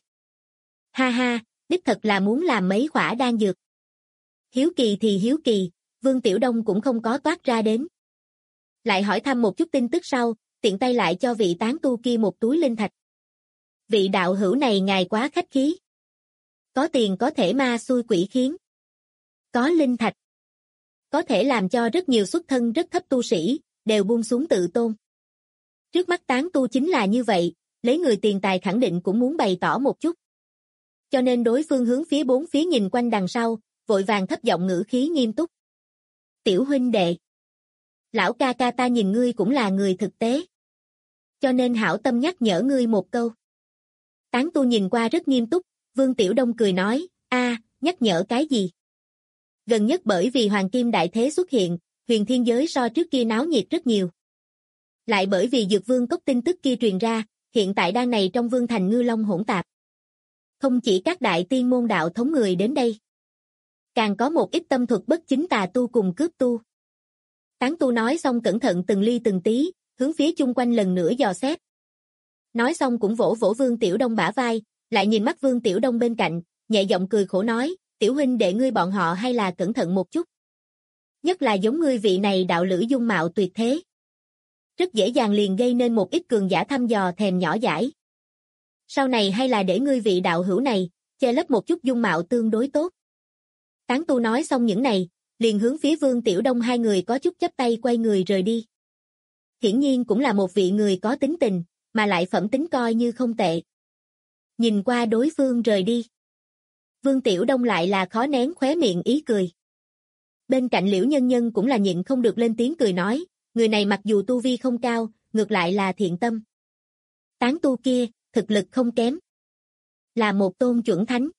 Ha ha, đích thật là muốn làm mấy khỏa đan dược. Hiếu kỳ thì hiếu kỳ, Vương Tiểu Đông cũng không có toát ra đến. Lại hỏi thăm một chút tin tức sau, tiện tay lại cho vị tán tu kia một túi linh thạch. Vị đạo hữu này ngài quá khách khí. Có tiền có thể ma xui quỷ khiến. Có linh thạch. Có thể làm cho rất nhiều xuất thân rất thấp tu sĩ, đều buông xuống tự tôn. Trước mắt tán tu chính là như vậy, lấy người tiền tài khẳng định cũng muốn bày tỏ một chút. Cho nên đối phương hướng phía bốn phía nhìn quanh đằng sau, vội vàng thấp giọng ngữ khí nghiêm túc. Tiểu huynh đệ. Lão ca ca ta nhìn ngươi cũng là người thực tế. Cho nên hảo tâm nhắc nhở ngươi một câu. Tán tu nhìn qua rất nghiêm túc, Vương Tiểu Đông cười nói, nhắc nhở cái gì? Gần nhất bởi vì Hoàng Kim Đại Thế xuất hiện, huyền thiên giới so trước kia náo nhiệt rất nhiều. Lại bởi vì dược vương cốc tin tức kia truyền ra, hiện tại đang này trong vương thành ngư long hỗn tạp. Không chỉ các đại tiên môn đạo thống người đến đây. Càng có một ít tâm thuật bất chính tà tu cùng cướp tu. Tán tu nói xong cẩn thận từng ly từng tí, hướng phía chung quanh lần nữa dò xét. Nói xong cũng vỗ vỗ Vương Tiểu Đông bả vai, lại nhìn mắt Vương Tiểu Đông bên cạnh, nhẹ giọng cười khổ nói, tiểu huynh đệ ngươi bọn họ hay là cẩn thận một chút. Nhất là giống ngươi vị này đạo lữ dung mạo tuyệt thế. Rất dễ dàng liền gây nên một ít cường giả thăm dò thèm nhỏ dãi. Sau này hay là để ngươi vị đạo hữu này, che lấp một chút dung mạo tương đối tốt. Tán tu nói xong những này, liền hướng phía Vương Tiểu Đông hai người có chút chắp tay quay người rời đi. Hiển nhiên cũng là một vị người có tính tình, mà lại phẩm tính coi như không tệ. Nhìn qua đối phương rời đi. Vương Tiểu Đông lại là khó nén khóe miệng ý cười. Bên cạnh Liễu Nhân Nhân cũng là nhịn không được lên tiếng cười nói, người này mặc dù tu vi không cao, ngược lại là thiện tâm. Tán tu kia, thực lực không kém. Là một tôn chuẩn thánh.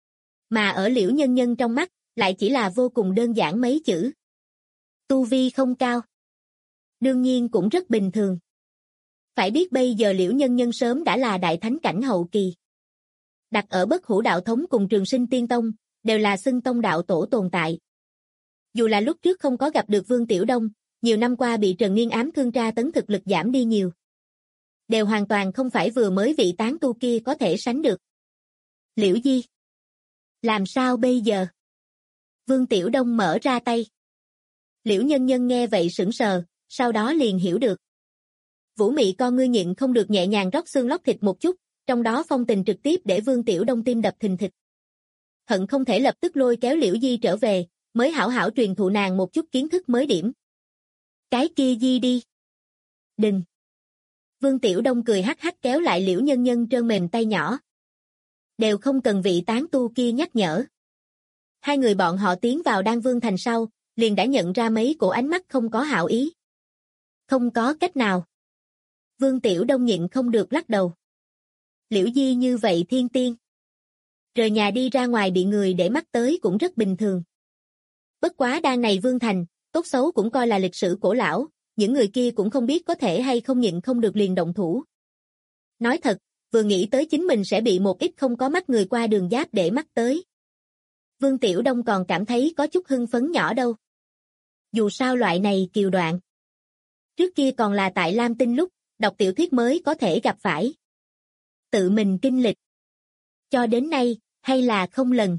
Mà ở Liễu Nhân Nhân trong mắt, lại chỉ là vô cùng đơn giản mấy chữ. Tu vi không cao. Đương nhiên cũng rất bình thường. Phải biết bây giờ Liễu Nhân Nhân sớm đã là đại thánh cảnh hậu kỳ. Đặt ở Bất Hủ Đạo Thống cùng Trường Sinh Tiên Tông, đều là xưng tông đạo tổ tồn tại. Dù là lúc trước không có gặp được Vương Tiểu Đông, nhiều năm qua bị Trần Niên ám thương tra tấn thực lực giảm đi nhiều. Đều hoàn toàn không phải vừa mới vị tán tu kia có thể sánh được. Liễu Di. Làm sao bây giờ? Vương Tiểu Đông mở ra tay. Liễu Nhân Nhân nghe vậy sững sờ, sau đó liền hiểu được. Vũ mị con ngươi nhịn không được nhẹ nhàng róc xương lóc thịt một chút, trong đó phong tình trực tiếp để Vương Tiểu Đông tim đập thình thịch. Hận không thể lập tức lôi kéo Liễu Di trở về, mới hảo hảo truyền thụ nàng một chút kiến thức mới điểm. Cái kia Di đi. Đừng. Vương Tiểu Đông cười hắc hắc kéo lại Liễu Nhân Nhân trơn mềm tay nhỏ. Đều không cần vị tán tu kia nhắc nhở. Hai người bọn họ tiến vào Đan Vương thành sau, liền đã nhận ra mấy cổ ánh mắt không có hảo ý. Không có cách nào. Vương Tiểu Đông nhịn không được lắc đầu. Liễu Di như vậy thiên tiên. Rời nhà đi ra ngoài bị người để mắt tới cũng rất bình thường. Bất quá Đan này Vương thành, tốt xấu cũng coi là lịch sử cổ lão, những người kia cũng không biết có thể hay không nhịn không được liền động thủ. Nói thật, vừa nghĩ tới chính mình sẽ bị một ít không có mắt người qua đường giáp để mắt tới. Vương Tiểu Đông còn cảm thấy có chút hưng phấn nhỏ đâu. Dù sao loại này kiều đoạn. Trước kia còn là tại Lam Tinh lúc, đọc tiểu thuyết mới có thể gặp phải. Tự mình kinh lịch. Cho đến nay, hay là không lần.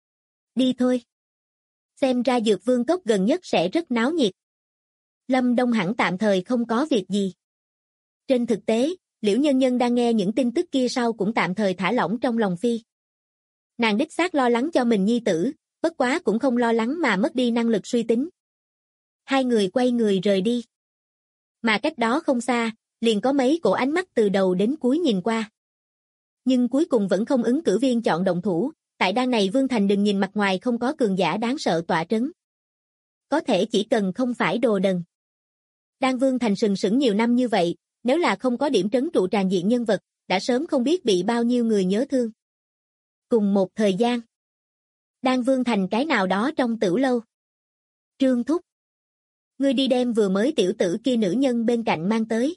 Đi thôi. Xem ra Dược Vương Cốc gần nhất sẽ rất náo nhiệt. Lâm Đông hẳn tạm thời không có việc gì. Trên thực tế, Liễu Nhân Nhân đang nghe những tin tức kia sau cũng tạm thời thả lỏng trong lòng phi. Nàng đích xác lo lắng cho mình nhi tử, bất quá cũng không lo lắng mà mất đi năng lực suy tính. Hai người quay người rời đi. Mà cách đó không xa, liền có mấy cổ ánh mắt từ đầu đến cuối nhìn qua. Nhưng cuối cùng vẫn không ứng cử viên chọn động thủ, tại đan này Vương Thành đừng nhìn mặt ngoài không có cường giả đáng sợ tọa trấn. Có thể chỉ cần không phải đồ đần. Đan Vương Thành sừng sững nhiều năm như vậy, nếu là không có điểm trấn trụ tràn diện nhân vật, đã sớm không biết bị bao nhiêu người nhớ thương. Cùng một thời gian, Đan Vương Thành cái nào đó trong tửu lâu. Trương Thúc, ngươi đi đem vừa mới tiểu tử kia nữ nhân bên cạnh mang tới.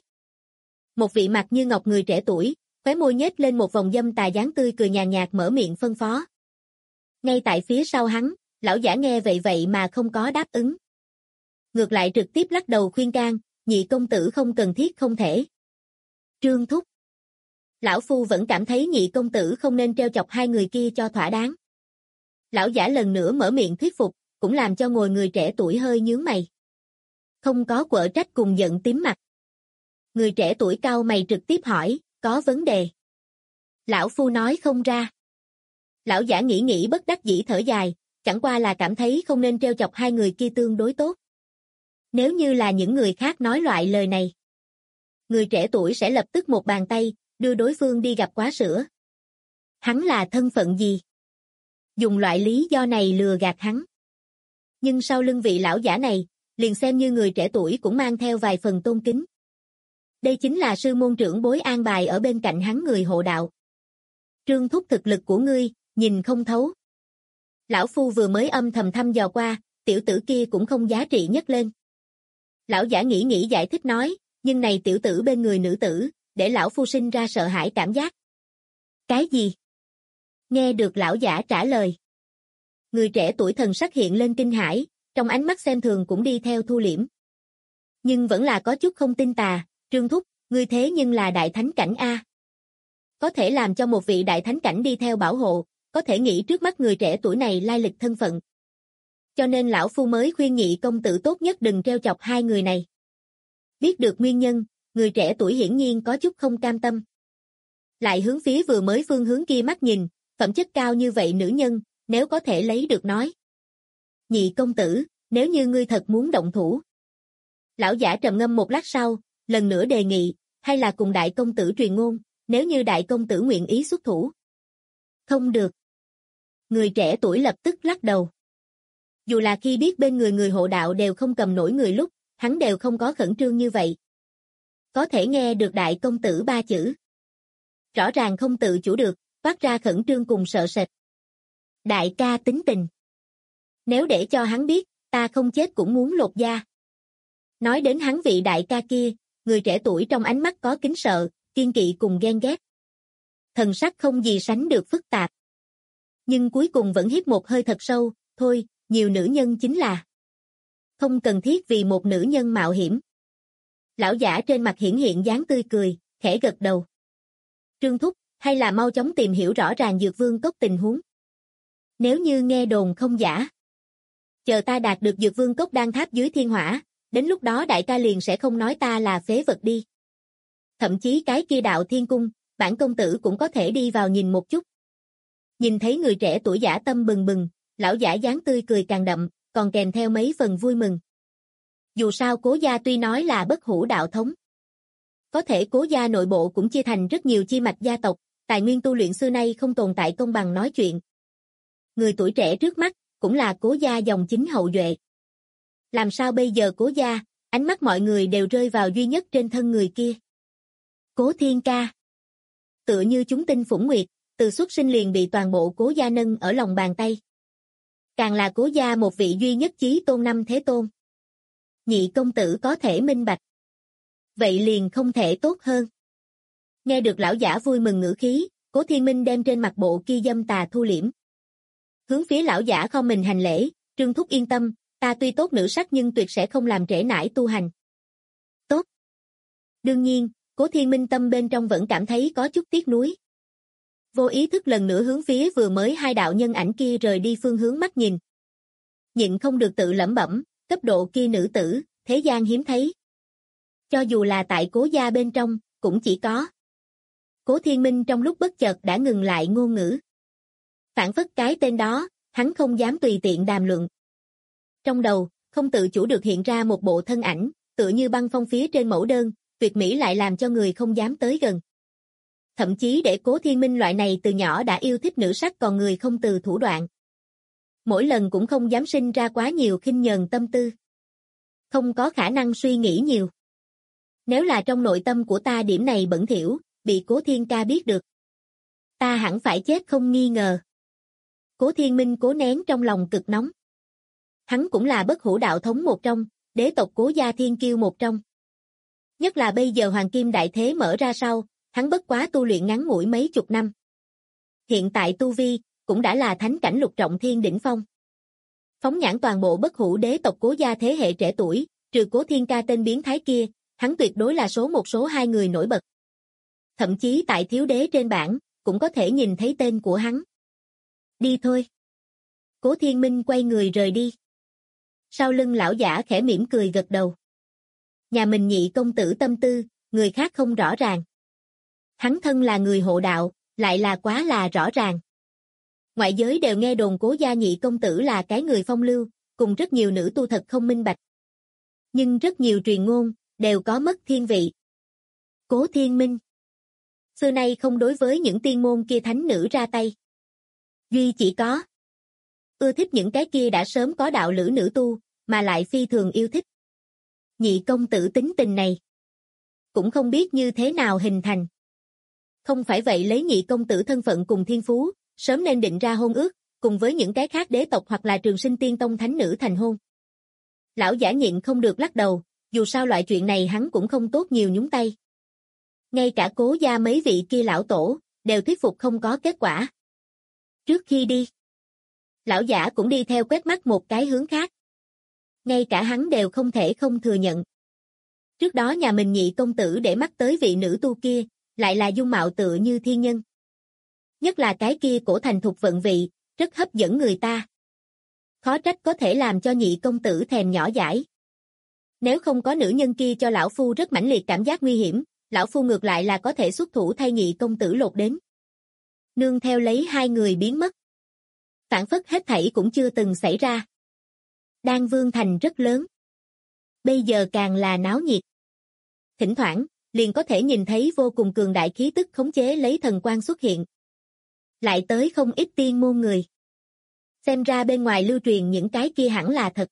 Một vị mặt như ngọc người trẻ tuổi, khóe môi nhếch lên một vòng dâm tà dáng tươi cười nhàn nhạt mở miệng phân phó. Ngay tại phía sau hắn, lão giả nghe vậy mà không có đáp ứng. Ngược lại trực tiếp lắc đầu khuyên can, nhị công tử không cần thiết không thể. Trương Thúc, lão phu vẫn cảm thấy nhị công tử không nên treo chọc hai người kia cho thỏa đáng. Lão giả lần nữa mở miệng thuyết phục, cũng làm cho ngồi người trẻ tuổi hơi nhướng mày. Không có quở trách cùng giận tím mặt. Người trẻ tuổi cau mày trực tiếp hỏi, có vấn đề. Lão phu nói không ra. Lão giả nghĩ bất đắc dĩ thở dài, chẳng qua là cảm thấy không nên treo chọc hai người kia tương đối tốt. Nếu như là những người khác nói loại lời này, người trẻ tuổi sẽ lập tức một bàn tay, đưa đối phương đi gặp quá sữa. Hắn là thân phận gì? Dùng loại lý do này lừa gạt hắn. Nhưng sau lưng vị lão giả này, liền xem như người trẻ tuổi cũng mang theo vài phần tôn kính. Đây chính là sư môn trưởng bối an bài ở bên cạnh hắn người hộ đạo. Trương Thúc thực lực của ngươi, nhìn không thấu. Lão phu vừa mới âm thầm thăm dò qua, tiểu tử kia cũng không giá trị nhất lên. Lão giả nghĩ giải thích nói, nhưng này tiểu tử bên người nữ tử, để lão phu sinh ra sợ hãi cảm giác. Cái gì? Nghe được lão giả trả lời. Người trẻ tuổi thần sắc hiện lên kinh hãi, trong ánh mắt xem thường cũng đi theo thu liễm. Nhưng vẫn là có chút không tin tà, Trương Thúc, ngươi thế nhưng là đại thánh cảnh A. Có thể làm cho một vị đại thánh cảnh đi theo bảo hộ, có thể nghĩ trước mắt người trẻ tuổi này lai lịch thân phận. Cho nên lão phu mới khuyên nhị công tử tốt nhất đừng treo chọc hai người này. Biết được nguyên nhân, người trẻ tuổi hiển nhiên có chút không cam tâm. Lại hướng phía vừa mới phương hướng kia mắt nhìn, phẩm chất cao như vậy nữ nhân, nếu có thể lấy được nói. Nhị công tử, nếu như ngươi thật muốn động thủ. Lão giả trầm ngâm một lát sau, lần nữa đề nghị, hay là cùng đại công tử truyền ngôn, nếu như đại công tử nguyện ý xuất thủ. Không được. Người trẻ tuổi lập tức lắc đầu. Dù là khi biết bên người hộ đạo đều không cầm nổi người lúc, hắn đều không có khẩn trương như vậy. Có thể nghe được đại công tử ba chữ. Rõ ràng không tự chủ được, phát ra khẩn trương cùng sợ sệt. Đại ca tính tình. Nếu để cho hắn biết, ta không chết cũng muốn lột da. Nói đến hắn vị đại ca kia, người trẻ tuổi trong ánh mắt có kính sợ, kiên kỵ cùng ghen ghét. Thần sắc không gì sánh được phức tạp. Nhưng cuối cùng vẫn hít một hơi thật sâu, thôi, nhiều nữ nhân chính là không cần thiết vì một nữ nhân mạo hiểm. Lão giả trên mặt hiển hiện dáng tươi cười, khẽ gật đầu. Trương Thúc, hay là mau chóng tìm hiểu rõ ràng Dược Vương Cốc tình huống. Nếu như nghe đồn không giả, chờ ta đạt được Dược Vương Cốc đan tháp dưới thiên hỏa, đến lúc đó đại ca liền sẽ không nói ta là phế vật đi. Thậm chí cái kia đạo thiên cung, bản công tử cũng có thể đi vào nhìn một chút. Nhìn thấy người trẻ tuổi dã tâm bừng bừng, lão giả dáng tươi cười càng đậm, còn kèm theo mấy phần vui mừng. Dù sao Cố gia tuy nói là bất hủ đạo thống, có thể Cố gia nội bộ cũng chia thành rất nhiều chi mạch gia tộc, tài nguyên tu luyện xưa nay không tồn tại công bằng nói chuyện. Người tuổi trẻ trước mắt, cũng là Cố gia dòng chính hậu duệ. Làm sao bây giờ Cố gia, ánh mắt mọi người đều rơi vào duy nhất trên thân người kia. Cố Thiên Ca. Tựa như chúng tinh phủng nguyệt, từ xuất sinh liền bị toàn bộ Cố gia nâng ở lòng bàn tay. Càng là Cố gia một vị duy nhất chí tôn năm thế tôn. Nhị công tử có thể minh bạch. Vậy liền không thể tốt hơn. Nghe được lão giả vui mừng ngữ khí, Cố Thiên Minh đem trên mặt bộ kia dâm tà thu liễm. Hướng phía lão giả không mình hành lễ, Trương Thúc yên tâm, ta tuy tốt nữ sắc nhưng tuyệt sẽ không làm trễ nải tu hành. Tốt. Đương nhiên, Cố Thiên Minh tâm bên trong vẫn cảm thấy có chút tiếc nuối. Vô ý thức lần nữa hướng phía vừa mới hai đạo nhân ảnh kia rời đi phương hướng mắt nhìn. Nhịn không được tự lẩm bẩm, cấp độ kia nữ tử, thế gian hiếm thấy. Cho dù là tại Cố gia bên trong, cũng chỉ có. Cố Thiên Minh trong lúc bất chợt đã ngừng lại ngôn ngữ. Phản phất cái tên đó, hắn không dám tùy tiện đàm luận. Trong đầu, không tự chủ được hiện ra một bộ thân ảnh, tựa như băng phong phía trên mẫu đơn, tuyệt mỹ lại làm cho người không dám tới gần. Thậm chí để Cố Thiên Minh loại này từ nhỏ đã yêu thích nữ sắc còn người không từ thủ đoạn. Mỗi lần cũng không dám sinh ra quá nhiều khinh nhờn tâm tư. Không có khả năng suy nghĩ nhiều. Nếu là trong nội tâm của ta điểm này bẩn thỉu, bị Cố Thiên ca biết được. Ta hẳn phải chết không nghi ngờ. Cố Thiên Minh cố nén trong lòng cực nóng. Hắn cũng là bất hủ đạo thống một trong, đế tộc Cố gia thiên kiêu một trong. Nhất là bây giờ hoàng kim đại thế mở ra sau, hắn bất quá tu luyện ngắn ngủi mấy chục năm. Hiện tại tu vi, cũng đã là thánh cảnh lục trọng thiên đỉnh phong. Phóng nhãn toàn bộ bất hủ đế tộc Cố gia thế hệ trẻ tuổi, trừ Cố Thiên ca tên biến thái kia, hắn tuyệt đối là số một hai người nổi bật. Thậm chí tại thiếu đế trên bảng, cũng có thể nhìn thấy tên của hắn. Đi thôi. Cố Thiên Minh quay người rời đi. Sau lưng lão giả khẽ mỉm cười gật đầu. Nhà mình nhị công tử tâm tư, người khác không rõ ràng. Hắn thân là người hộ đạo, lại là quá là rõ ràng. Ngoại giới đều nghe đồn Cố gia nhị công tử là cái người phong lưu, cùng rất nhiều nữ tu thật không minh bạch. Nhưng rất nhiều truyền ngôn, đều có mất thiên vị. Cố Thiên Minh xưa nay không đối với những tiên môn kia thánh nữ ra tay. Duy chỉ có ưa thích những cái kia đã sớm có đạo lữ nữ tu, mà lại phi thường yêu thích. Nhị công tử tính tình này, cũng không biết như thế nào hình thành. Không phải vậy lấy nhị công tử thân phận cùng thiên phú, sớm nên định ra hôn ước, cùng với những cái khác đế tộc hoặc là trường sinh tiên tông thánh nữ thành hôn. Lão giả nhịn không được lắc đầu, dù sao loại chuyện này hắn cũng không tốt nhiều nhúng tay. Ngay cả Cố gia mấy vị kia lão tổ, đều thuyết phục không có kết quả. Trước khi đi, lão giả cũng đi theo quét mắt một cái hướng khác. Ngay cả hắn đều không thể không thừa nhận. Trước đó nhà mình nhị công tử để mắt tới vị nữ tu kia, lại là dung mạo tựa như thiên nhân. Nhất là cái kia cổ thành thục vận vị, rất hấp dẫn người ta. Khó trách có thể làm cho nhị công tử thèm nhỏ dãi. Nếu không có nữ nhân kia cho lão phu rất mãnh liệt cảm giác nguy hiểm, lão phu ngược lại là có thể xuất thủ thay nhị công tử lột đến. Nương theo lấy hai người biến mất. Phản phất hết thảy cũng chưa từng xảy ra. Đan Vương thành rất lớn. Bây giờ càng là náo nhiệt. Thỉnh thoảng, liền có thể nhìn thấy vô cùng cường đại khí tức khống chế lấy thần quang xuất hiện. Lại tới không ít tiên môn người. Xem ra bên ngoài lưu truyền những cái kia hẳn là thật.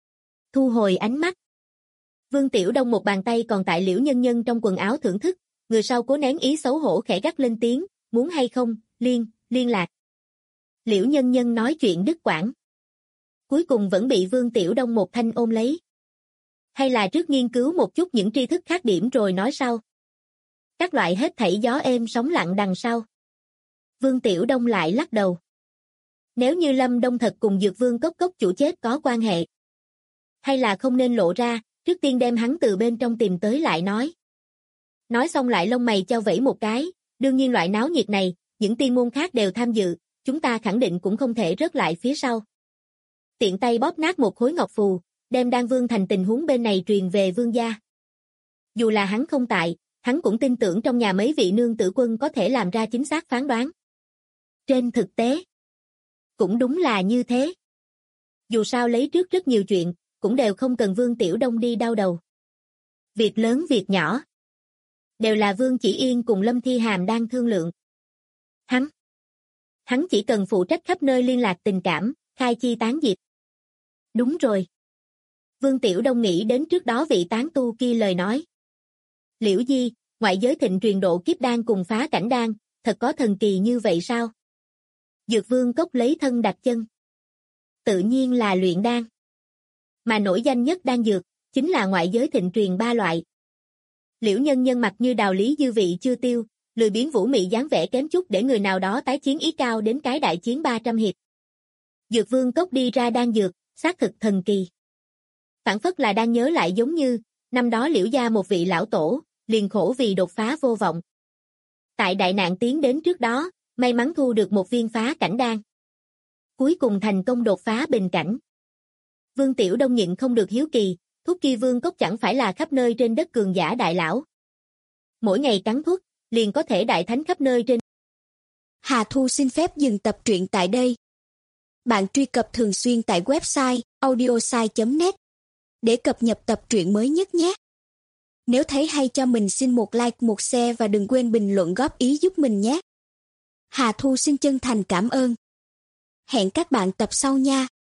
Thu hồi ánh mắt. Vương Tiểu Đông một bàn tay còn tại Liễu Nhân Nhân trong quần áo thưởng thức, người sau cố nén ý xấu hổ khẽ gắt lên tiếng, muốn hay không, liên lạc. Liễu Nhân Nhân nói chuyện đứt quãng. Cuối cùng vẫn bị Vương Tiểu Đông một thanh ôm lấy. Hay là trước nghiên cứu một chút những tri thức khác điểm rồi nói sau. Các loại hết thảy gió êm sóng lặng đằng sau. Vương Tiểu Đông lại lắc đầu. Nếu như Lâm Đông thật cùng Dược Vương Cốc Cốc chủ chết có quan hệ. Hay là không nên lộ ra, trước tiên đem hắn từ bên trong tìm tới lại nói. Nói xong lại lông mày chau vẫy một cái, đương nhiên loại náo nhiệt này, những tiên môn khác đều tham dự, chúng ta khẳng định cũng không thể rớt lại phía sau. Tiện tay bóp nát một khối ngọc phù, đem Đan Vương thành tình huống bên này truyền về vương gia. Dù là hắn không tại, hắn cũng tin tưởng trong nhà mấy vị nương tử quân có thể làm ra chính xác phán đoán. Trên thực tế, cũng đúng là như thế. Dù sao lấy trước rất nhiều chuyện, cũng đều không cần Vương Tiểu Đông đi đau đầu. Việc lớn việc nhỏ, đều là Vương Chỉ Yên cùng Lâm Thi Hàm đang thương lượng. Hắn chỉ cần phụ trách khắp nơi liên lạc tình cảm, khai chi tán diệp. Đúng rồi. Vương Tiểu Đông nghĩ đến trước đó vị tán tu kia lời nói. Liễu Di, ngoại giới thịnh truyền độ kiếp đan cùng phá cảnh đan, thật có thần kỳ như vậy sao? Dược Vương Cốc lấy thân đặt chân. Tự nhiên là luyện đan. Mà nổi danh nhất đan dược, chính là ngoại giới thịnh truyền 3 loại. Liễu Nhân Nhân mặt như đào lý dư vị chưa tiêu, lười biến vũ mị dáng vẻ kém chút để người nào đó tái chiến ý cao đến cái đại chiến 300 hiệp. Dược Vương Cốc đi ra đan dược, xác thực thần kỳ. Phản phất là đang nhớ lại giống như, năm đó Liễu gia một vị lão tổ, liền khổ vì đột phá vô vọng. Tại đại nạn tiến đến trước đó, may mắn thu được một viên phá cảnh đan. Cuối cùng thành công đột phá bình cảnh. Vương Tiểu Đông nhịn không được hiếu kỳ, thuốc kia vương cốc chẳng phải là khắp nơi trên đất cường giả đại lão. Mỗi ngày cắn thuốc, liền có thể đại thánh khắp nơi trên. Hà Thu xin phép dừng tập truyện tại đây. Bạn truy cập thường xuyên tại website audiosai.net để cập nhật tập truyện mới nhất nhé. Nếu thấy hay cho mình xin một like, một share và đừng quên bình luận góp ý giúp mình nhé. Hà Thu xin chân thành cảm ơn. Hẹn các bạn tập sau nha.